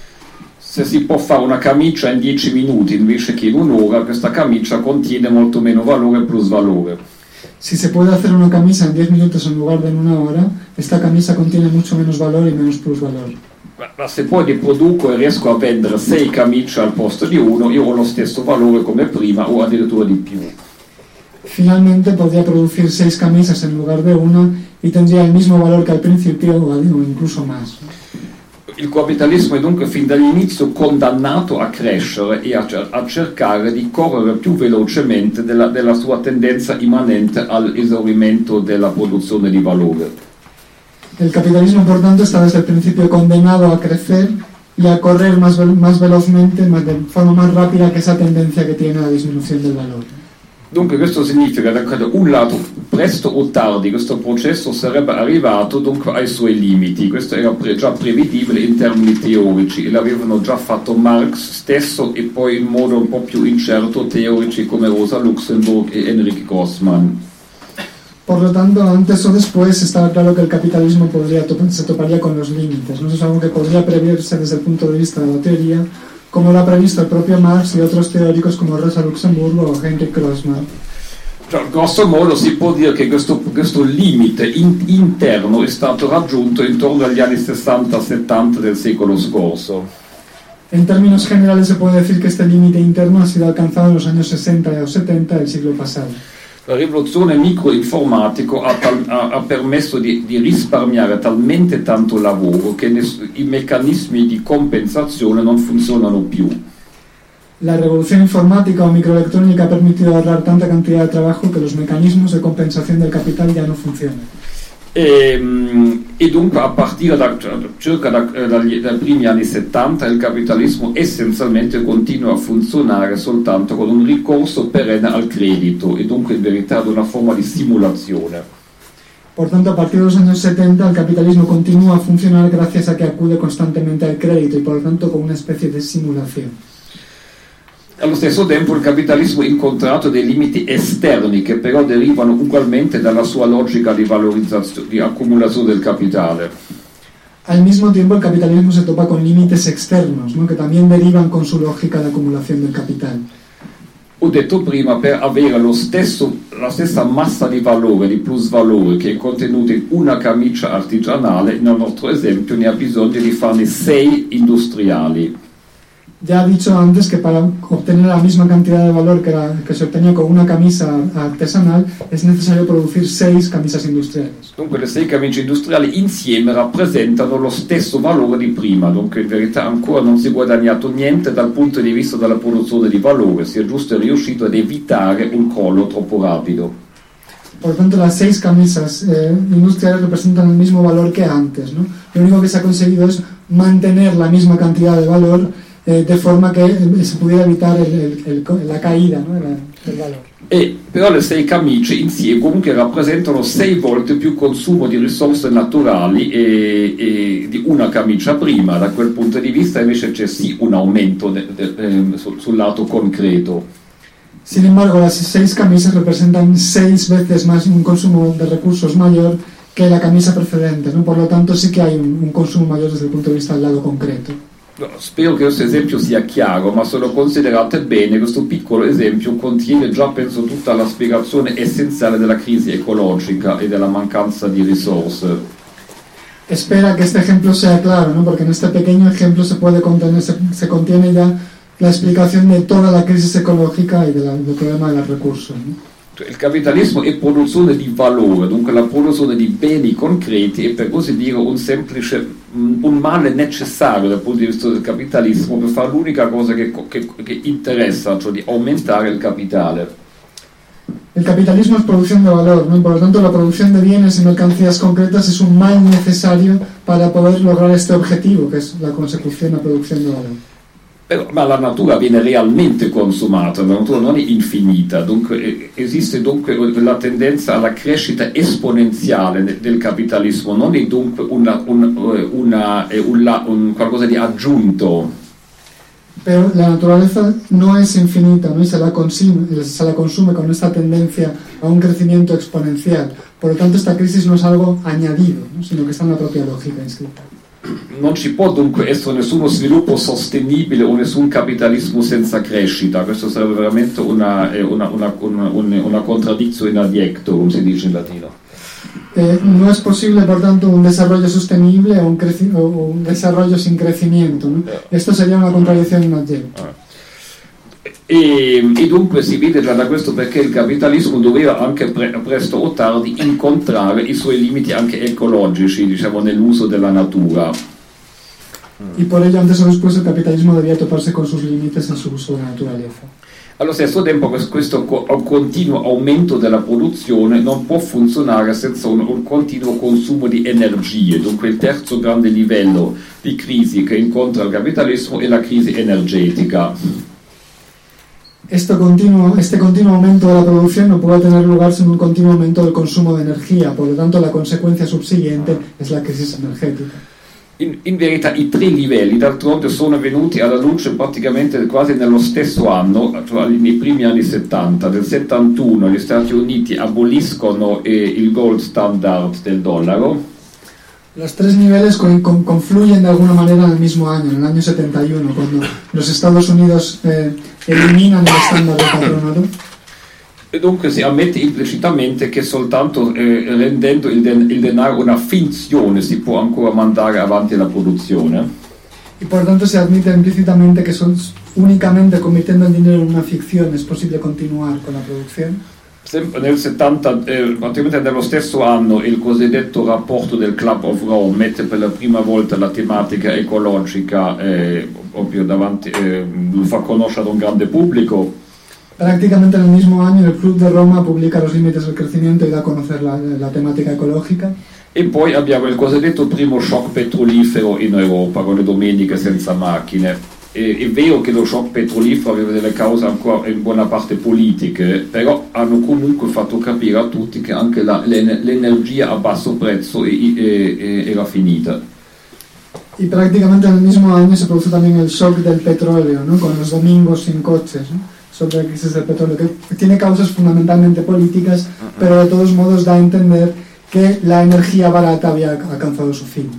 Se si può fare una camicia in dieci minuti invece che in un'ora, questa camicia contiene molto meno valore e plusvalore. Si se puede hacer una camisa en diez minutos en lugar de en una hora, esta camisa contiene mucho menos valor y menos plusvalor. Ma se poi ne produco e riesco a vendere sei camicie al posto di uno, io ho lo stesso valore come prima o addirittura di più. Finalmente podría producir seis camisas en lugar de una y tendría el mismo valor que al principio o incluso más. Il capitalismo è dunque fin dall'inizio condannato a crescere e a, a cercare di correre più velocemente della, della sua tendenza immanente all'esaurimento della produzione di valore. El capitalismo, por tanto, está desde el principio condenado a crecer y a correr más, más velozmente, más de forma más rápida que esa tendencia que tiene a la disminución del valore. Dunque questo significa che da un lato, presto o tardi, questo processo sarebbe arrivato dunque ai suoi limiti. Questo era pre- già prevedibile in termini teorici e l'avevano già fatto Marx stesso e poi in modo un po' più incerto teorici come Rosa Luxemburg e Enrique Grossman. Por lo tanto, antes o después estaba claro que el capitalismo podría to- se toparía con los límites, ¿no? Eso es algo que podría preverse desde el punto de vista de la teoría, como lo ha previsto el propio Marx y otros teóricos como Rosa Luxemburg o Henrik Grossman. Cioè, grosso modo si può dire che questo, questo limite in, interno è stato raggiunto intorno agli anni sessanta settanta del secolo scorso. En términos generales se puede decir que este límite interno ha sido alcanzado en los años sesenta o setenta del siglo pasado. La rivoluzione microinformatica ha, tal, ha, ha permesso di, di risparmiare talmente tanto lavoro che ness- i meccanismi di compensazione non funzionano più. La revolución informática o microelectrónica ha permitido ahorrar tanta cantidad de trabajo que los mecanismos de compensación del capital ya no funcionan. E, e dunque a partire da circa da, dagli, dai primi anni settanta il capitalismo essenzialmente continua a funzionare soltanto con un ricorso perenne al credito e dunque in verità ad una forma di simulazione. Por tanto, a partir de los años setenta el capitalismo continúa a funcionar gracias a que acude constantemente al crédito y por lo tanto con una especie de simulación. Allo stesso tempo il capitalismo ha incontrato dei limiti esterni che però derivano ugualmente dalla sua logica di valorizzazione, di accumulazione del capitale. Al mismo tiempo el capitalismo se topa con límites externos, ¿no? Que también derivan con su lógica de acumulación del capital. Ho detto prima, per avere lo stesso, la stessa massa di valore, di plusvalore che è contenuta in una camicia artigianale, nel nostro esempio ne ha bisogno di farne sei industriali. Ya he dicho antes que para obtener la misma cantidad de valor que, la, que se obtenía con una camisa artesanal es necesario producir seis camisas industriales. Dunque le sei camicie industriali insieme rappresentano lo stesso valore di prima, dunque in verità ancora non si è guadagnato niente dal punto di vista della produzione di valore, si è giusto riuscito ad evitare un crollo troppo rapido. Por tanto, las seis camisas eh, industriales representan el mismo valor que antes, ¿no? Lo único que se ha conseguido es mantener la misma cantidad de valor eh, de forma que eh, se pudiera evitar el, el, el, la caída, ¿no? la, del valore. E però le sei camicie insieme comunque rappresentano sei volte più consumo di risorse naturali e, e di una camicia prima. Da quel punto di vista invece c'è sì un aumento de, de, de, sul, sul lato concreto. Sin embargo, las seis camisas representan seis veces más un consumo de recursos mayor que la camisa precedente, ¿no? Por lo tanto sí que hay un, un consumo mayor desde el punto de vista del lado concreto. Spero che questo esempio sia chiaro, ma se lo considerate bene, questo piccolo esempio contiene già, penso, tutta la spiegazione essenziale della crisi ecologica e della mancanza di risorse. Espera que este ejemplo sea claro, ¿no? Porque en este pequeño ejemplo se puede contener, se, se contiene ya la explicación de toda la crisis ecológica y de la, del problema de los recursos, ¿no? Il capitalismo è produzione di valore, dunque la produzione di beni concreti e per così dire un semplice, un male necessario dal punto di vista del capitalismo per fare l'unica cosa che, che, che interessa, cioè di aumentare il capitale. El capitalismo es producción de valor, ¿no? Y por lo tanto la producción de bienes y mercancías concretas es un mal necesario para poder lograr este objetivo, que es la consecución, la producción de valor. Però, ma la natura viene realmente consumata, la natura non è infinita, dunque esiste dunque la tendenza alla crescita esponenziale del capitalismo, non è dunque una, un, una, un, un qualcosa di aggiunto. Pero la naturaleza no es infinita, ¿no? Y se la, consume, se la consume con esta tendencia a un crecimiento exponencial. Por lo tanto, esta crisis no es algo añadido, ¿no? Sino que está en la propia lógica inscrita. Non ci può dunque essere nessuno sviluppo sostenibile o nessun capitalismo senza crescita, questo sarebbe veramente una, una, una, una, una contraddizione in adjecto, come si dice in latino. Eh, no es posible, por tanto, un desarrollo sostenible o un, creci- o un desarrollo sin crecimiento, ¿no? Esto sería una contradicción in adjecto. E, e dunque si vede già da questo perché il capitalismo doveva anche pre- presto o tardi incontrare i suoi limiti anche ecologici, diciamo, nell'uso della natura. Y por ello, antes o después, el capitalismo debía toparse con sus límites en su uso de la naturaleza. Allo stesso tempo questo continuo aumento della produzione non può funzionare senza un, un continuo consumo di energie, dunque il terzo grande livello di crisi che incontra il capitalismo è la crisi energetica. Esto continuo, este continuo aumento de la producción no puede tener lugar sin un continuo aumento del consumo de energía, por lo tanto la consecuencia subsiguiente es la crisis energética. In, in verità i tre livelli d'altronde sono venuti alla luce praticamente quasi nello stesso anno, cioè nei primi anni settanta. Nel settantuno gli Stati Uniti aboliscono eh, il gold standard del dollaro. Los tres niveles con, con, confluyen de alguna manera en el mismo año, en el año setenta y uno, cuando los Estados Unidos eh, eliminan el estándar del patronato. E dunque si ammette implicitamente che soltanto eh, rendendo il, den- il denaro una finzione si può ancora mandare avanti la produzione. Y por tanto se admite implícitamente que son únicamente convirtiendo el dinero en una ficción es posible continuar con la producción. Sempre nel settanta, eh, praticamente nello stesso anno, il cosiddetto rapporto del Club of Rome mette per la prima volta la tematica ecologica eh, proprio davanti, eh, lo fa conoscere ad un grande pubblico. Prácticamente en el mismo año el Club de Roma publica los límites del crecimiento y da a conocer la, la temática ecológica. E poi abbiamo il cosiddetto primo shock petrolifero in Europa, con le domeniche senza macchine. E, è vero che lo shock petrolifero aveva delle cause ancora in buona parte politiche, però hanno comunque fatto capire a tutti che anche la, l'energia a basso prezzo era finita. Y prácticamente en el mismo año se produce también el shock del petróleo, ¿no? Con los domingos sin coches, ¿no? Sobre la crisis del petróleo, que tiene causas fundamentalmente políticas, pero de todos modos da a entender que la energía barata había alcanzado su fin.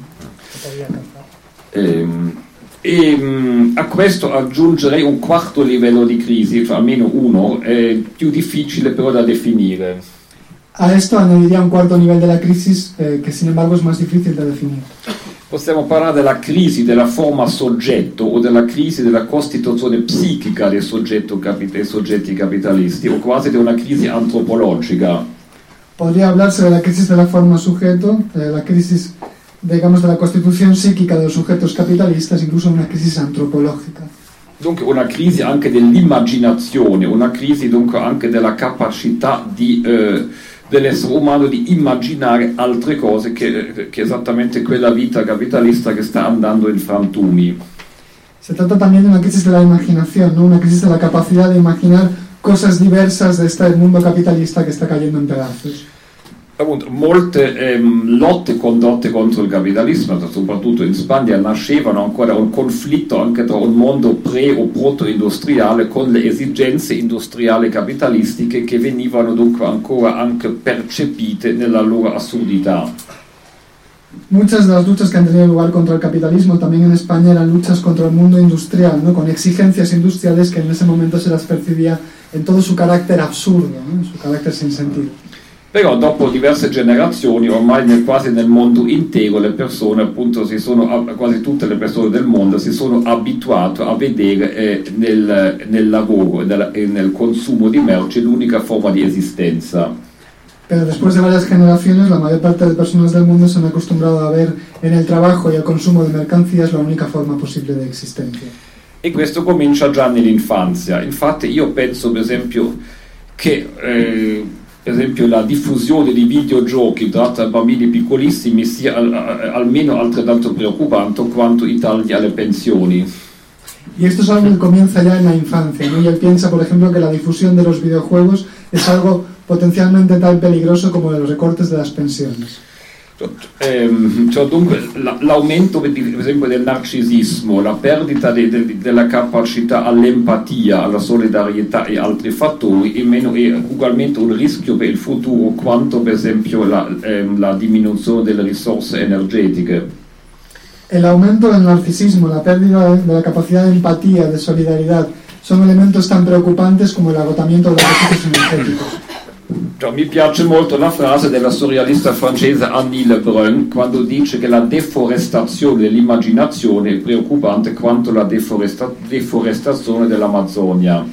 Ehm, e a questo aggiungerei un quarto livello di crisi, cioè almeno uno, è più difficile però da definire. A esto añadiría un cuarto nivel de la crisis eh, que sin embargo es más difícil de definir. Possiamo parlare della crisi della forma soggetto o della crisi della costituzione psichica del soggetto capi- dei soggetti capitalisti o quasi di una crisi antropologica. Podría hablarse de la crisis de la forma sujeto, de la crisis, digamos, de la constitución psíquica de los sujetos capitalistas, incluso una crisis antropológica. Dunque una crisi anche dell'immaginazione, una crisi dunque anche della capacità di, eh, dell'essere umano di immaginare altre cose che, che esattamente quella vita capitalista che sta andando in frantumi. Se trata también de una crisis de la imaginación, ¿no? Una crisis de la capacidad de imaginar cosas diversas de este mundo capitalista che sta cayendo in pedazos. Appunto, molte ehm, lotte condotte contro il capitalismo, soprattutto in Spagna, nascevano ancora un conflitto anche tra un mondo pre- o proto-industriale con le esigenze industriali capitalistiche che venivano dunque ancora anche percepite nella loro assurdità. Muchas de las luchas que han tenido lugar contra el capitalismo también en España eran luchas contra el mundo industrial, ¿no? Con exigencias industriales que en ese momento se las percibía en todo su carácter absurdo, ¿no? En su carácter sin sentido. Però dopo diverse generazioni, ormai nel, quasi nel mondo intero, le persone, appunto, si sono, quasi tutte le persone del mondo si sono abituate a vedere eh, nel, nel lavoro e nel, nel consumo di merci l'unica forma di esistenza. Pero después de varias generaciones, la mayor parte de personas del mundo se han acostumbrado a ver en el trabajo y el consumo de mercancías la única forma posible de existencia. E questo comincia già nell'infanzia. Infatti io penso, per esempio, che eh, per esempio la diffusione di videogiochi tra bambini piccolissimi sia al, almeno altrettanto preoccupante quanto i tagli alle pensioni. Y esto es algo que comienza ya en la infancia, ¿no? Y él piensa, por ejemplo, que la difusión de los videojuegos es algo potenzialmente tan peligroso como los recortes de las pensiones. Ehm, cioè dunque l'aumento per esempio del narcisismo, la perdita de, de, della capacità all'empatia, alla solidarietà e altri fattori è, meno, è ugualmente un rischio per il futuro quanto per esempio la, ehm, la diminuzione delle risorse energetiche. El aumento del narcisismo, la pérdida de la capacidad de empatía, de solidaridad, son elementos tan preocupantes como el agotamiento de los recursos energéticos. Cioè, mi piace molto la frase della surrealista francese Annie Lebrun quando dice che la deforestazione dell'immaginazione è preoccupante quanto la deforesta- deforestazione dell'Amazzonia.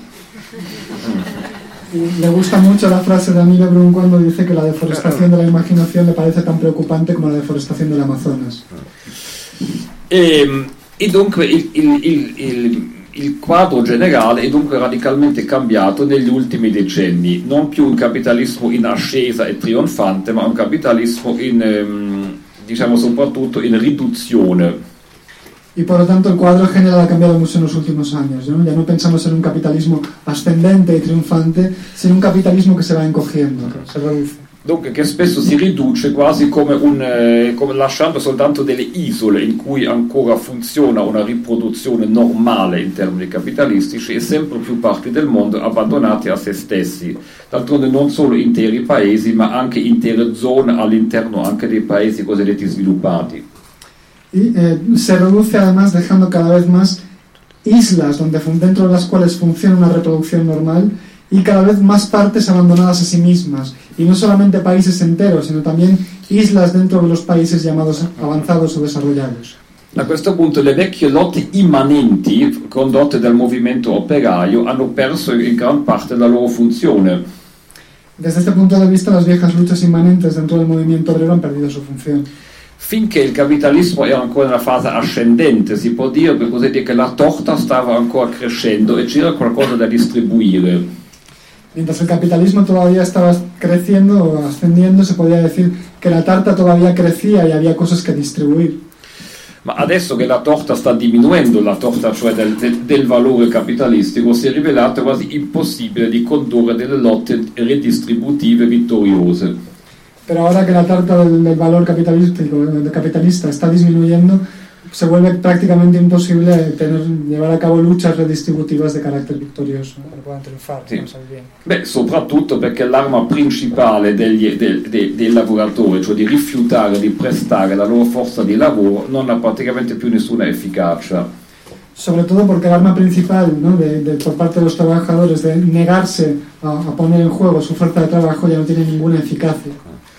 Le gusta mucho la frase de Annie Lebrun cuando dice que la deforestación de la imaginación le parece tan preocupante como la deforestación del Amazonas. E, e dunque il, il, il, il Il quadro generale è dunque radicalmente cambiato negli ultimi decenni, non più un capitalismo in ascesa e trionfante, ma un capitalismo in, ehm, diciamo soprattutto in riduzione. Y por lo tanto el cuadro general ha cambiado mucho en los últimos años, ¿no? Ya no pensamos en un capitalismo ascendente y triunfante, sino un capitalismo que se va encogiendo, se reduce. Dunque che spesso si riduce quasi come, un, eh, come lasciando soltanto delle isole in cui ancora funziona una riproduzione normale in termini capitalistici e sempre più parti del mondo abbandonate a se stessi. D'altronde non solo interi paesi ma anche intere zone all'interno anche dei paesi cosiddetti sviluppati. Y eh, se reduce además dejando cada vez más islas donde, dentro de las cuales funciona una reproducción normal y cada vez más partes abandonadas a sí mismas, y no solamente países enteros, sino también islas dentro de los países llamados avanzados o desarrollados. A questo punto le vecchie lotte immanenti condotte dal movimento operaio hanno perso in gran parte la loro funzione. Desde este punto de vista, las viejas luchas inmanentes dentro del movimiento obrero han perdido su función. Finché il capitalismo era ancora in una fase ascendente, si può dire, per così dire, che la torta stava ancora crescendo e c'era qualcosa da distribuire. Mientras el capitalismo todavía estaba creciendo o ascendiendo, se podía decir que la tarta todavía crecía y había cosas que distribuir. Ma adesso che la torta sta diminuendo, la torta cioè del, del, del valore capitalistico, si è rivelato quasi impossibile di condurre delle lotte redistributive vittoriose. Pero ahora que la tarta del, del valor capitalístico, del capitalista está disminuyendo, se vuelve prácticamente imposible tener, llevar a cabo luchas redistributivas de carácter victorioso, que puedan triunfar. Sì. Beh, soprattutto perché l'arma principale degli, de, de, dei lavoratori, cioè di rifiutare di prestare la loro forza di lavoro, non ha praticamente più nessuna efficacia. Sobre todo porque el arma principal, ¿no? de, de, por parte de los trabajadores de negarse a, a poner en juego su fuerza de trabajo ya no tiene ninguna eficacia.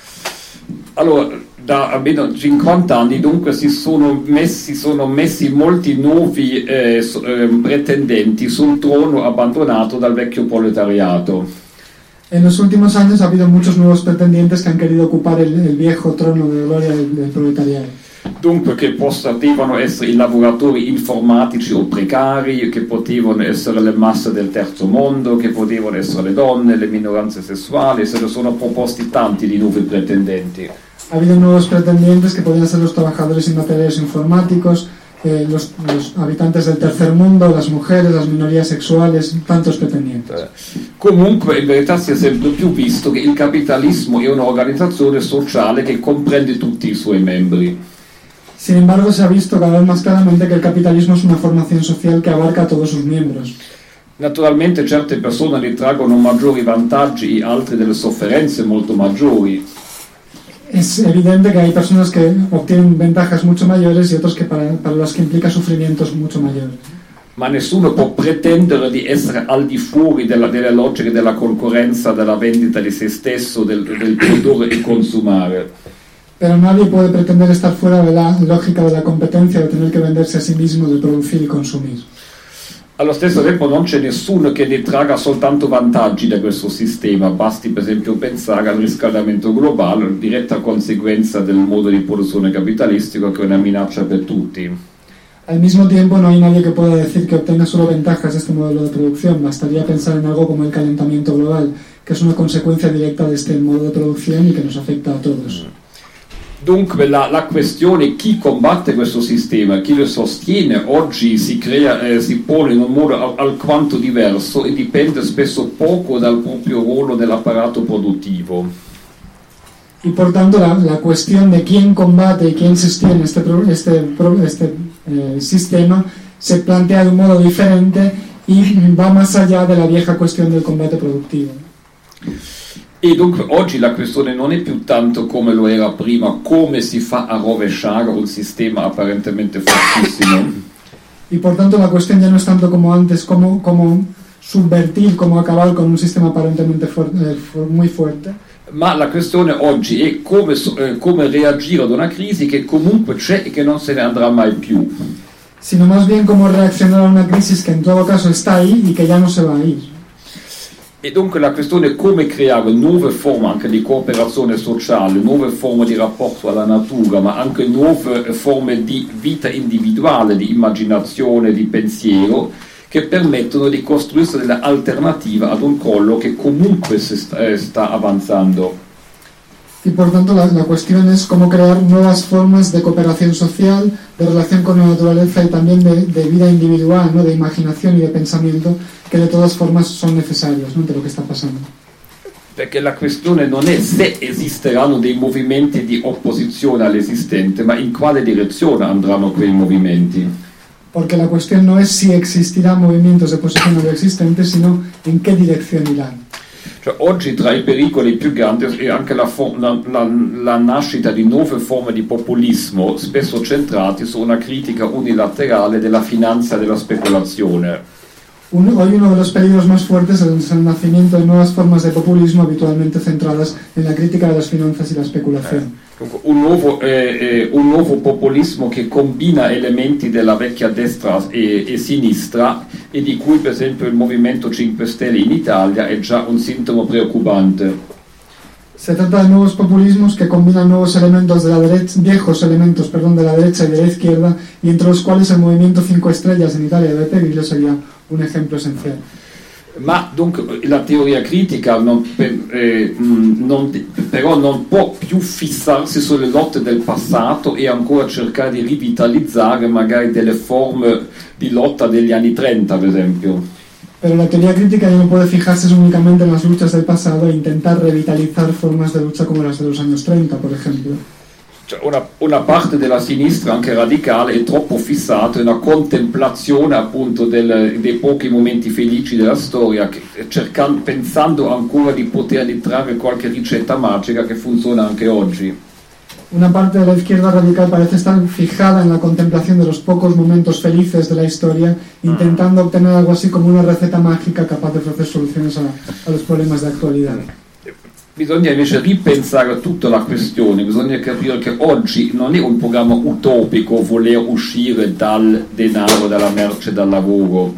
Allora, da almeno cinquanta anni dunque si sono messi, sono messi molti nuovi eh, so, eh, pretendenti sul trono abbandonato dal vecchio proletariato. En los últimos años ha habido muchos nuevos pretendientes que han querido ocupar el, el viejo trono de gloria del, del proletariado. Dunque che potevano essere i lavoratori informatici o precari, che potevano essere le masse del terzo mondo, che potevano essere le donne, le minoranze sessuali, se ne sono proposti tanti di nuovi pretendenti. Ha habido nuevos pretendientes que podían ser los trabajadores inmateriales informáticos, eh, los, los habitantes del tercer mundo, las mujeres, las minorías sexuales, tantos pretendientes. Comunque in verità si è sempre più visto che il capitalismo è un'organizzazione sociale che comprende tutti i suoi membri. Sin embargo, se ha visto cada vez más claramente que el capitalismo es una formación social que abarca a todos sus miembros. Naturalmente certe persone ne traggono maggiori vantaggi e altre delle sofferenze molto maggiori. Es evidente que hay personas que obtienen ventajas mucho mayores y otros que para, para las que implica sufrimientos mucho mayores. Ma nessuno può pretendere di essere al di fuori della, delle logiche della concorrenza, della vendita di se stesso, del, del produrre e consumare. Pero nadie puede pretender estar fuera de la lógica de la competencia, de tener que venderse a sí mismo, de producir y consumir. Allo stesso tempo non c'è nessuno che ne traga soltanto vantaggi da questo sistema, basti per esempio pensare al riscaldamento globale, diretta conseguenza del modo di produzione capitalistico che è una minaccia per tutti. Al mismo tiempo no hay nadie que pueda decir que obtenga solo ventajas de este modelo de producción, bastaría pensar en algo como el calentamiento global, que es una consecuencia directa de este modo de producción y que nos afecta a todos. Dunque la, la questione chi combatte questo sistema, chi lo sostiene, oggi si, crea, eh, si pone in un modo al, alquanto diverso e dipende spesso poco dal proprio ruolo dell'apparato produttivo. Y por tanto la, la cuestión de quién combate y quién sostiene este, este, este eh, sistema se plantea de un modo diferente y va más allá de la vieja cuestión del combate productivo. E dunque oggi la questione non è più tanto come lo era prima, come si fa a rovesciare un sistema apparentemente fortissimo. Y por tanto la cuestión ya no es tanto como antes, como, como subvertir, como acabar con un sistema aparentemente fu- eh, fu- muy fuerte. Ma la questione oggi è come, eh, come reagire ad una crisi che comunque c'è e che non se ne andrà mai più. Sino más bien cómo reaccionar a una crisis que en todo caso está ahí y que ya no se va a ir. E dunque la questione è come creare nuove forme anche di cooperazione sociale, nuove forme di rapporto alla natura, ma anche nuove forme di vita individuale, di immaginazione, di pensiero, che permettono di costruirsi delle alternative ad un collo che comunque si sta, eh, sta avanzando. Y por tanto la, la cuestión es cómo crear nuevas formas de cooperación social, de relación con la naturaleza y también de, de vida individual, ¿no? De imaginación y de pensamiento, que de todas formas son necesarios, ¿no? De lo que está pasando. Perché la questione non è se esisteranno dei movimenti di opposizione all'esistente, ma in quale direzione andranno quei movimenti. Porque la cuestión no es si existirán movimientos de oposición a lo existente, sino en qué dirección irán. Cioè, oggi tra i pericoli più grandi è anche la, la, la, la nascita di nuove forme di populismo, spesso centrati su una critica unilaterale della finanza e della speculazione. Un, hoy uno de los peligros más fuertes es el nacimiento de nuevas formas de populismo habitualmente centradas en la crítica de las finanzas y la especulación. Un nuovo, eh, eh, un nuovo populismo che combina elementi della vecchia destra e, e sinistra e di cui per esempio il Movimento cinque Stelle in Italia è già un sintomo preoccupante. Se trata de nuevos populismos que combinan nuevos elementos de la derecha, viejos elementos, perdón, de la derecha y de la izquierda, y entre los cuales el Movimiento cinco Estrellas en Italia de Beppe Grillo sería un ejemplo esencial. Ma dunque la teoria critica non, eh, non, però non può più fissarsi sulle lotte del passato e ancora cercare di rivitalizzare magari delle forme di lotta degli anni trenta, per esempio. Pero la teoría crítica ya no puede fijarse únicamente en las luchas del pasado e intentar revitalizar formas de lucha como las de los años treinta, por ejemplo. Cioè una, una parte della sinistra, anche radicale, è troppo fissata in una contemplazione appunto del, dei pochi momenti felici della storia, che, cercando, pensando ancora di poter trarre qualche ricetta magica che funziona anche oggi. Una parte de la izquierda radical parece estar fijada en la contemplación de los pocos momentos felices de la historia, intentando obtener algo así como una receta mágica capaz de ofrecer soluciones a, a los problemas de actualidad. Bisogna invece ripensare tutta la questione, bisogna capire che oggi non è un programma utopico voler uscire dal denaro, dalla merce, dal lavoro.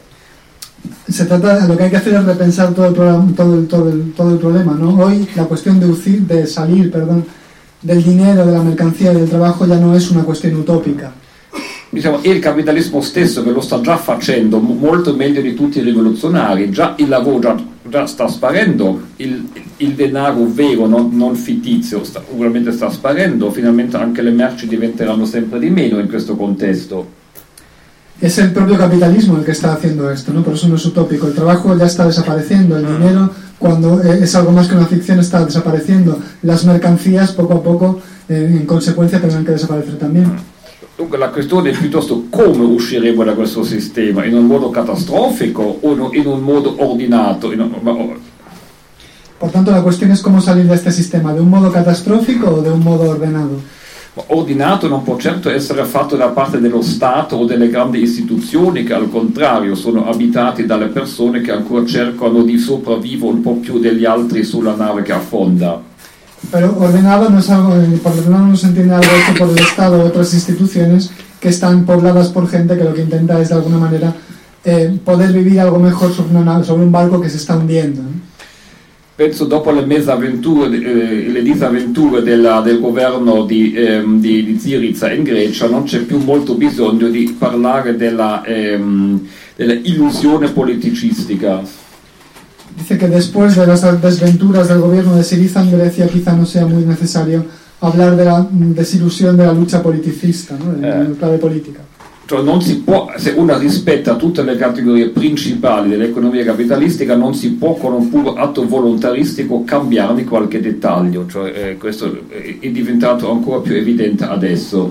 Se trata, lo que hay que hacer es repensar todo el, programa, todo el, todo el, todo el problema, ¿no? Hoy la cuestión de, ucir, de salir, perdón, del dinero, della mercanzia e del trabajo ya no es una cuestione utopica. Diciamo, è il capitalismo stesso che lo sta già facendo molto meglio di tutti i rivoluzionari, già il lavoro, già già sta sparendo, il, il denaro vero, non, non fittizio, sta, ugualmente sta sparendo, finalmente anche le merci diventeranno sempre di meno in questo contesto. Es el propio capitalismo el que está haciendo esto, ¿no? Por eso no es utópico. El trabajo ya está desapareciendo, el dinero, cuando es algo más que una ficción, está desapareciendo. Las mercancías, poco a poco, eh, in conseguenza, tendrán che desaparecer también. Dunque la questione è piuttosto come usciremo da questo sistema, in un modo catastrofico o in un modo ordinato. In un... Por tanto, la cuestión es cómo salir de este sistema, de un modo catastrófico o de un modo ordenado. Ordinato non può certo essere fatto da parte dello Stato o delle grandi istituzioni che al contrario sono abitati dalle persone che ancora cercano di sopravvivere un po' più degli altri sulla nave che affonda. Pero ordenado no es algo, por ordenado no se entiende algo hecho por el Estado o otras instituciones que están pobladas por gente que lo que intenta es de alguna manera eh, poder vivir algo mejor sobre una nave, sobre un barco que se está hundiendo, ¿no? Penso dopo le mesavventure, eh, le disavventure della, del governo di, ehm, di, di Syriza in Grecia non c'è più molto bisogno di parlare della, ehm, della illusione politicistica. Dice que después de las desventuras del gobierno de Syriza en Grecia quizá no sea muy necesario hablar de la desilusión de la lucha politicista, ¿no? En eh. clave politica. Cioè non si può, se uno rispetta tutte le categorie principali dell'economia capitalistica, non si può con un puro atto volontaristico cambiarne qualche dettaglio, cioè, eh, questo è diventato ancora più evidente adesso.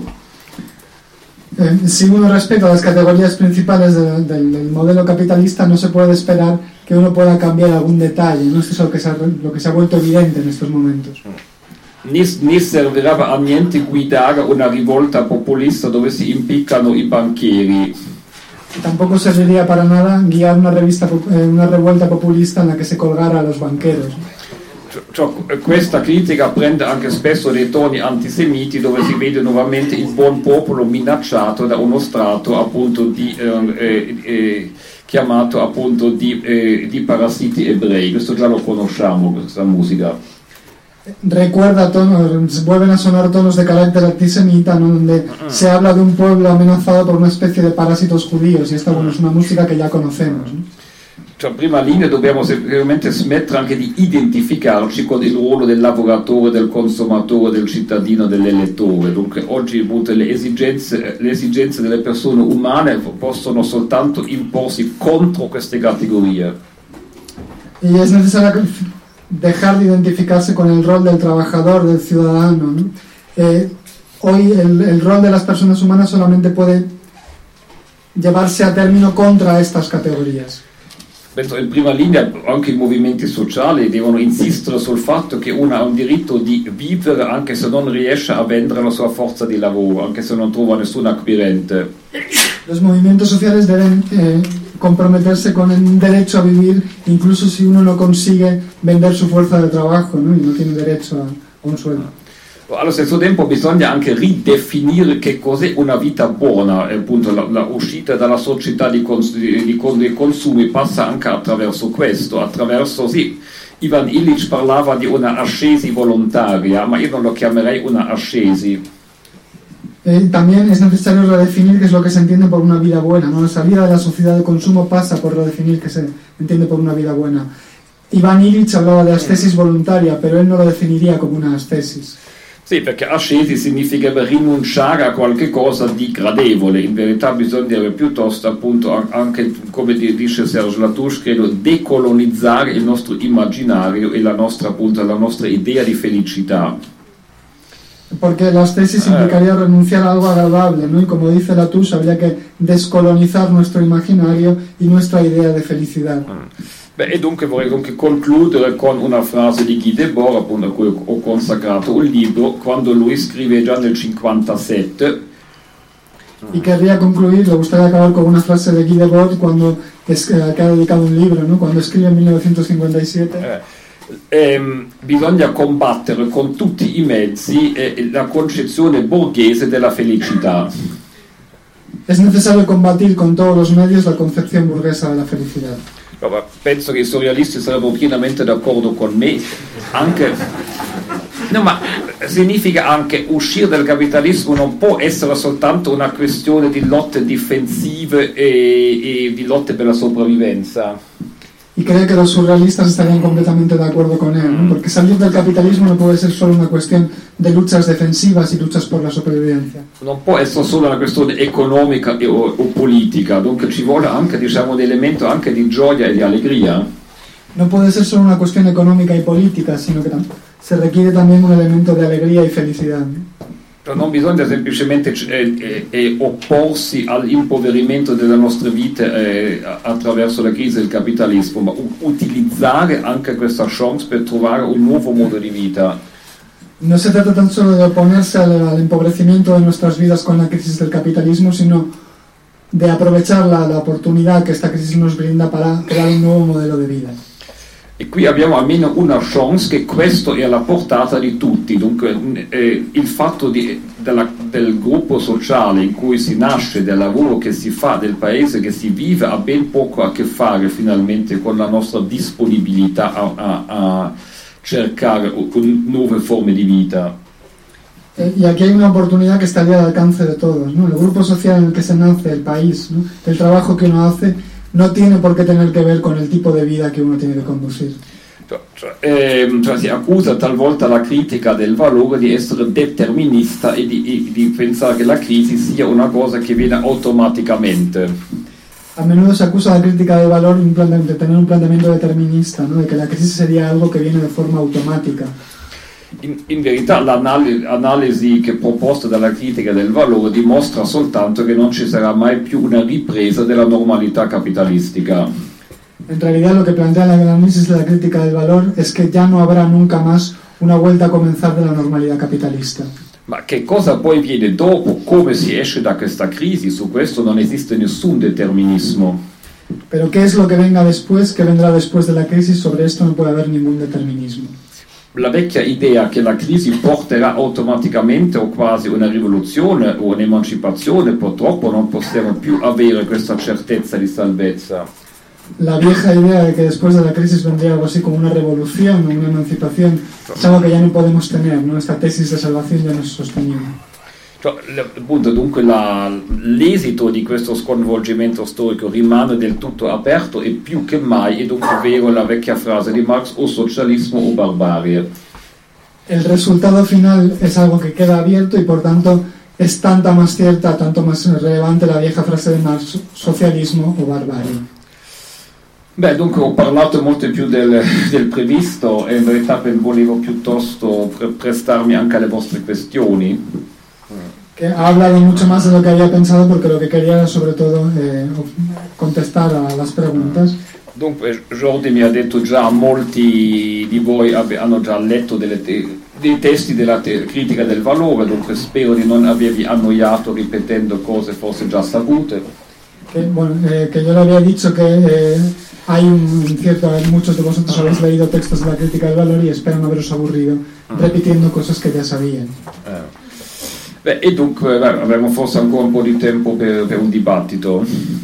Eh, si uno respeta las categorías principales de, de, del modelo capitalista, no se puede esperar que uno pueda cambiar algún detalle, ¿no? Esto es lo que se ha, lo que se ha vuelto evidente en estos momentos. Né servirebbe a niente guidare una rivolta populista dove si impiccano i banchieri. Tampoco serviría para nada guiar una, revista, una revuelta populista en la que se colgara a los banqueros. Cioè, questa critica prende anche spesso dei toni antisemiti dove si vede nuovamente il buon popolo minacciato da uno strato appunto di, eh, eh, chiamato appunto di, eh, di parassiti ebrei. Questo già lo conosciamo, questa musica. Recuerda tonos, vuelven a sonar tonos de carácter antisemita, ¿no? Donde uh-huh. se habla de un pueblo amenazado por una especie de parásitos judíos, y esta bueno, es una música che già conoscemos, ¿no? Cioè, prima linea dobbiamo sicuramente smettere anche di identificarci con il ruolo del lavoratore, del consumatore, del cittadino, dell'elettore. Dunque oggi appunto, le, esigenze, le esigenze delle persone umane possono soltanto imporsi contro queste categorie. Y es necesario dejar de identificarse con el rol del trabajador, del ciudadano, ¿no? Eh, hoy el, el rol de las personas humanas solamente puede llevarse a término contra estas categorías. Penso in prima linea anche i movimenti sociali devono insistere sul fatto che uno ha un diritto di vivere anche se non riesce a vendere la sua forza di lavoro, anche se non trova nessun acquirente. Los movimientos sociales deben eh, comprometerse con el derecho a vivir incluso si uno no consigue vender su fuerza de trabajo, ¿no? Y no tiene derecho a, a un sueldo. Allo stesso tempo bisogna anche ridefinire che cos'è una vita buona, e appunto la, la uscita dalla società di, cons- di, di, di consumi passa anche attraverso questo, attraverso, sì, Ivan Illich parlava di una ascesi volontaria, ma io non lo chiamerei una ascesi. Eh, también es necesario redefinir qué es lo que se entiende por una vida buena, ¿no? La salida de la sociedad de consumo pasa por redefinir qué se entiende por una vida buena. Ivan Illich hablaba de ascesis voluntaria, pero él no lo definiría como una ascesis. Sì, perché ascesi significa rinunciare a qualche cosa di gradevole, in verità bisogna piuttosto appunto anche, come dice Serge Latouche, credo, decolonizzare il nostro immaginario e la nostra, appunto, la nostra idea di felicità. Porque la ascesis implicaría eh. renunciar a algo agradable, ¿no? Y como dice Latouche, habría que descolonizar nuestro imaginario y nuestra idea de felicidad. Mm. Beh, e dunque vorrei anche concludere con una frase di Guy Debord, appunto a cui ho consacrato un libro, quando lui scrive già nel cinquantasette. Y querría concluir, le gustaría acabar con una frase de Guy Debord cuando es, que ha dedicado un libro, ¿no? Cuando escribe en millenovecentocinquantasette. Eh, ehm, bisogna combattere con tutti i mezzi eh, la concezione borghese della felicità. Es necesario combatir con todos los medios la concepción burguesa de la felicidad. Penso che i surrealisti sarebbero pienamente d'accordo con me, anche no, ma significa anche uscire dal capitalismo non può essere soltanto una questione di lotte difensive e, e di lotte per la sopravvivenza. y cree que los surrealistas estarían completamente de acuerdo con él, ¿no? Porque salir del capitalismo no puede ser solo una cuestión de luchas defensivas y luchas por la supervivencia. Non può essere solo una questione economica e, o, o politica, dunque ci vuole anche, diciamo, un elemento anche di gioia e di allegria. No puede ser solo una cuestión económica y política, sino que se requiere también un elemento de alegría y felicidad. Non bisogna semplicemente eh, eh, opporsi all'impoverimento delle nostre vite eh, attraverso la crisi del capitalismo, ma u- utilizzare anche questa chance per trovare un nuovo modo di vita. No se trata tan solo de oponerse al, al empobrecimiento de nuestras vidas con la crisis del capitalismo, sino de aprovechar la, la oportunidad que esta crisis nos brinda para crear un nuevo modelo de vida. E qui abbiamo almeno una chance che questo è alla portata di tutti, dunque eh, il fatto di, della, del gruppo sociale in cui si nasce, del lavoro che si fa, del paese che si vive, ha ben poco a che fare finalmente con la nostra disponibilità a, a, a cercare nuove forme di vita. Eh, y aquí hay una oportunidad que estaría al alcance de todos, ¿no? El grupo social en el que se nace, el país, ¿no? El trabajo que uno hace no tiene por qué tener que ver con el tipo de vida que uno tiene que conducir. Cioè, eh, cioè si accusa talvolta la critica del valore di essere determinista e di, e di pensare che la crisi sia una cosa che viene automaticamente. A menudo se acusa la crítica del valor de tener un planteamiento determinista, ¿no? De que la crisis sería algo que viene de forma automática. In, in verità l'analisi che è proposta dalla critica del valore dimostra soltanto che non ci sarà mai più una ripresa della normalità capitalistica. En realidad lo que plantea la análisis de la crítica del valor es que ya no habrá nunca más una vuelta a comenzar de la normalidad capitalista. Ma che cosa poi viene dopo, come si esce da questa crisi, su questo non esiste nessun determinismo. Pero qué es lo que venga después, qué vendrá después de la crisis, sobre esto no puede haber ningún determinismo. La vecchia idea che la crisi porterà automaticamente o quasi una rivoluzione o un'emancipazione, purtroppo non possiamo più avere questa certezza di salvezza. La vieja idea de que después de la crisis vendría algo así como una revolución o una emancipación es algo que ya no podemos tener, ¿no? Esta tesis de salvación ya no es sostenible. Appunto, dunque la, l'esito di questo sconvolgimento storico rimane del tutto aperto e più che mai è dunque vero la vecchia frase di Marx: o socialismo o barbarie. El resultado final es algo que queda abierto y por tanto es tanta más cierta, tanto más relevante la vieja frase de Marx: socialismo o barbarie. Beh, dunque ho parlato molto più del, del previsto e in verità volevo piuttosto pre- prestarmi anche alle vostre questioni. Que ha hablado mucho más de lo que había pensado porque lo que quería era sobre todo eh, contestar a las preguntas. Dunque Jordi mi ha detto già molti di voi abbi- hanno già letto delle te- dei testi della te- critica del valore, dunque spero di non avervi annoiato ripetendo cose forse già sapute. Que, bueno, eh, que yo le había dicho que eh, hay un cierto, muchos de vosotros habéis leído textos de la crítica del valor y espero no haberos aburrido repitiendo cosas que ya sabían. Eh. Beh, e dunque beh, avremo forse ancora un po' di tempo per, per un dibattito.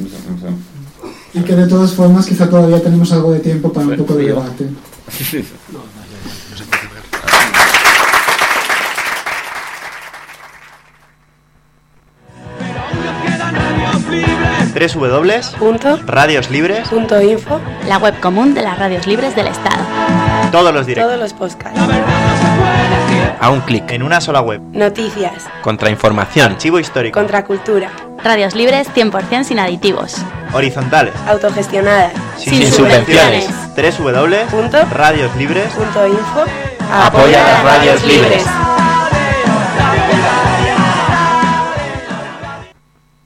Y que de todas formas quizá todavía tenemos algo de tiempo para un poco de debate. doble u doble u doble u punto radios libres punto info, la web común de las radios libres del Estado. Todos los directos. Todos los podcasts. A un clic. En una sola web. Noticias. Contrainformación. Archivo histórico. Contracultura. Radios libres cien por ciento sin aditivos. Horizontales. Autogestionadas. Sin, Sin subvenciones. subvenciones. doble u doble u doble u punto radios libres punto info. Apoya las radios libres.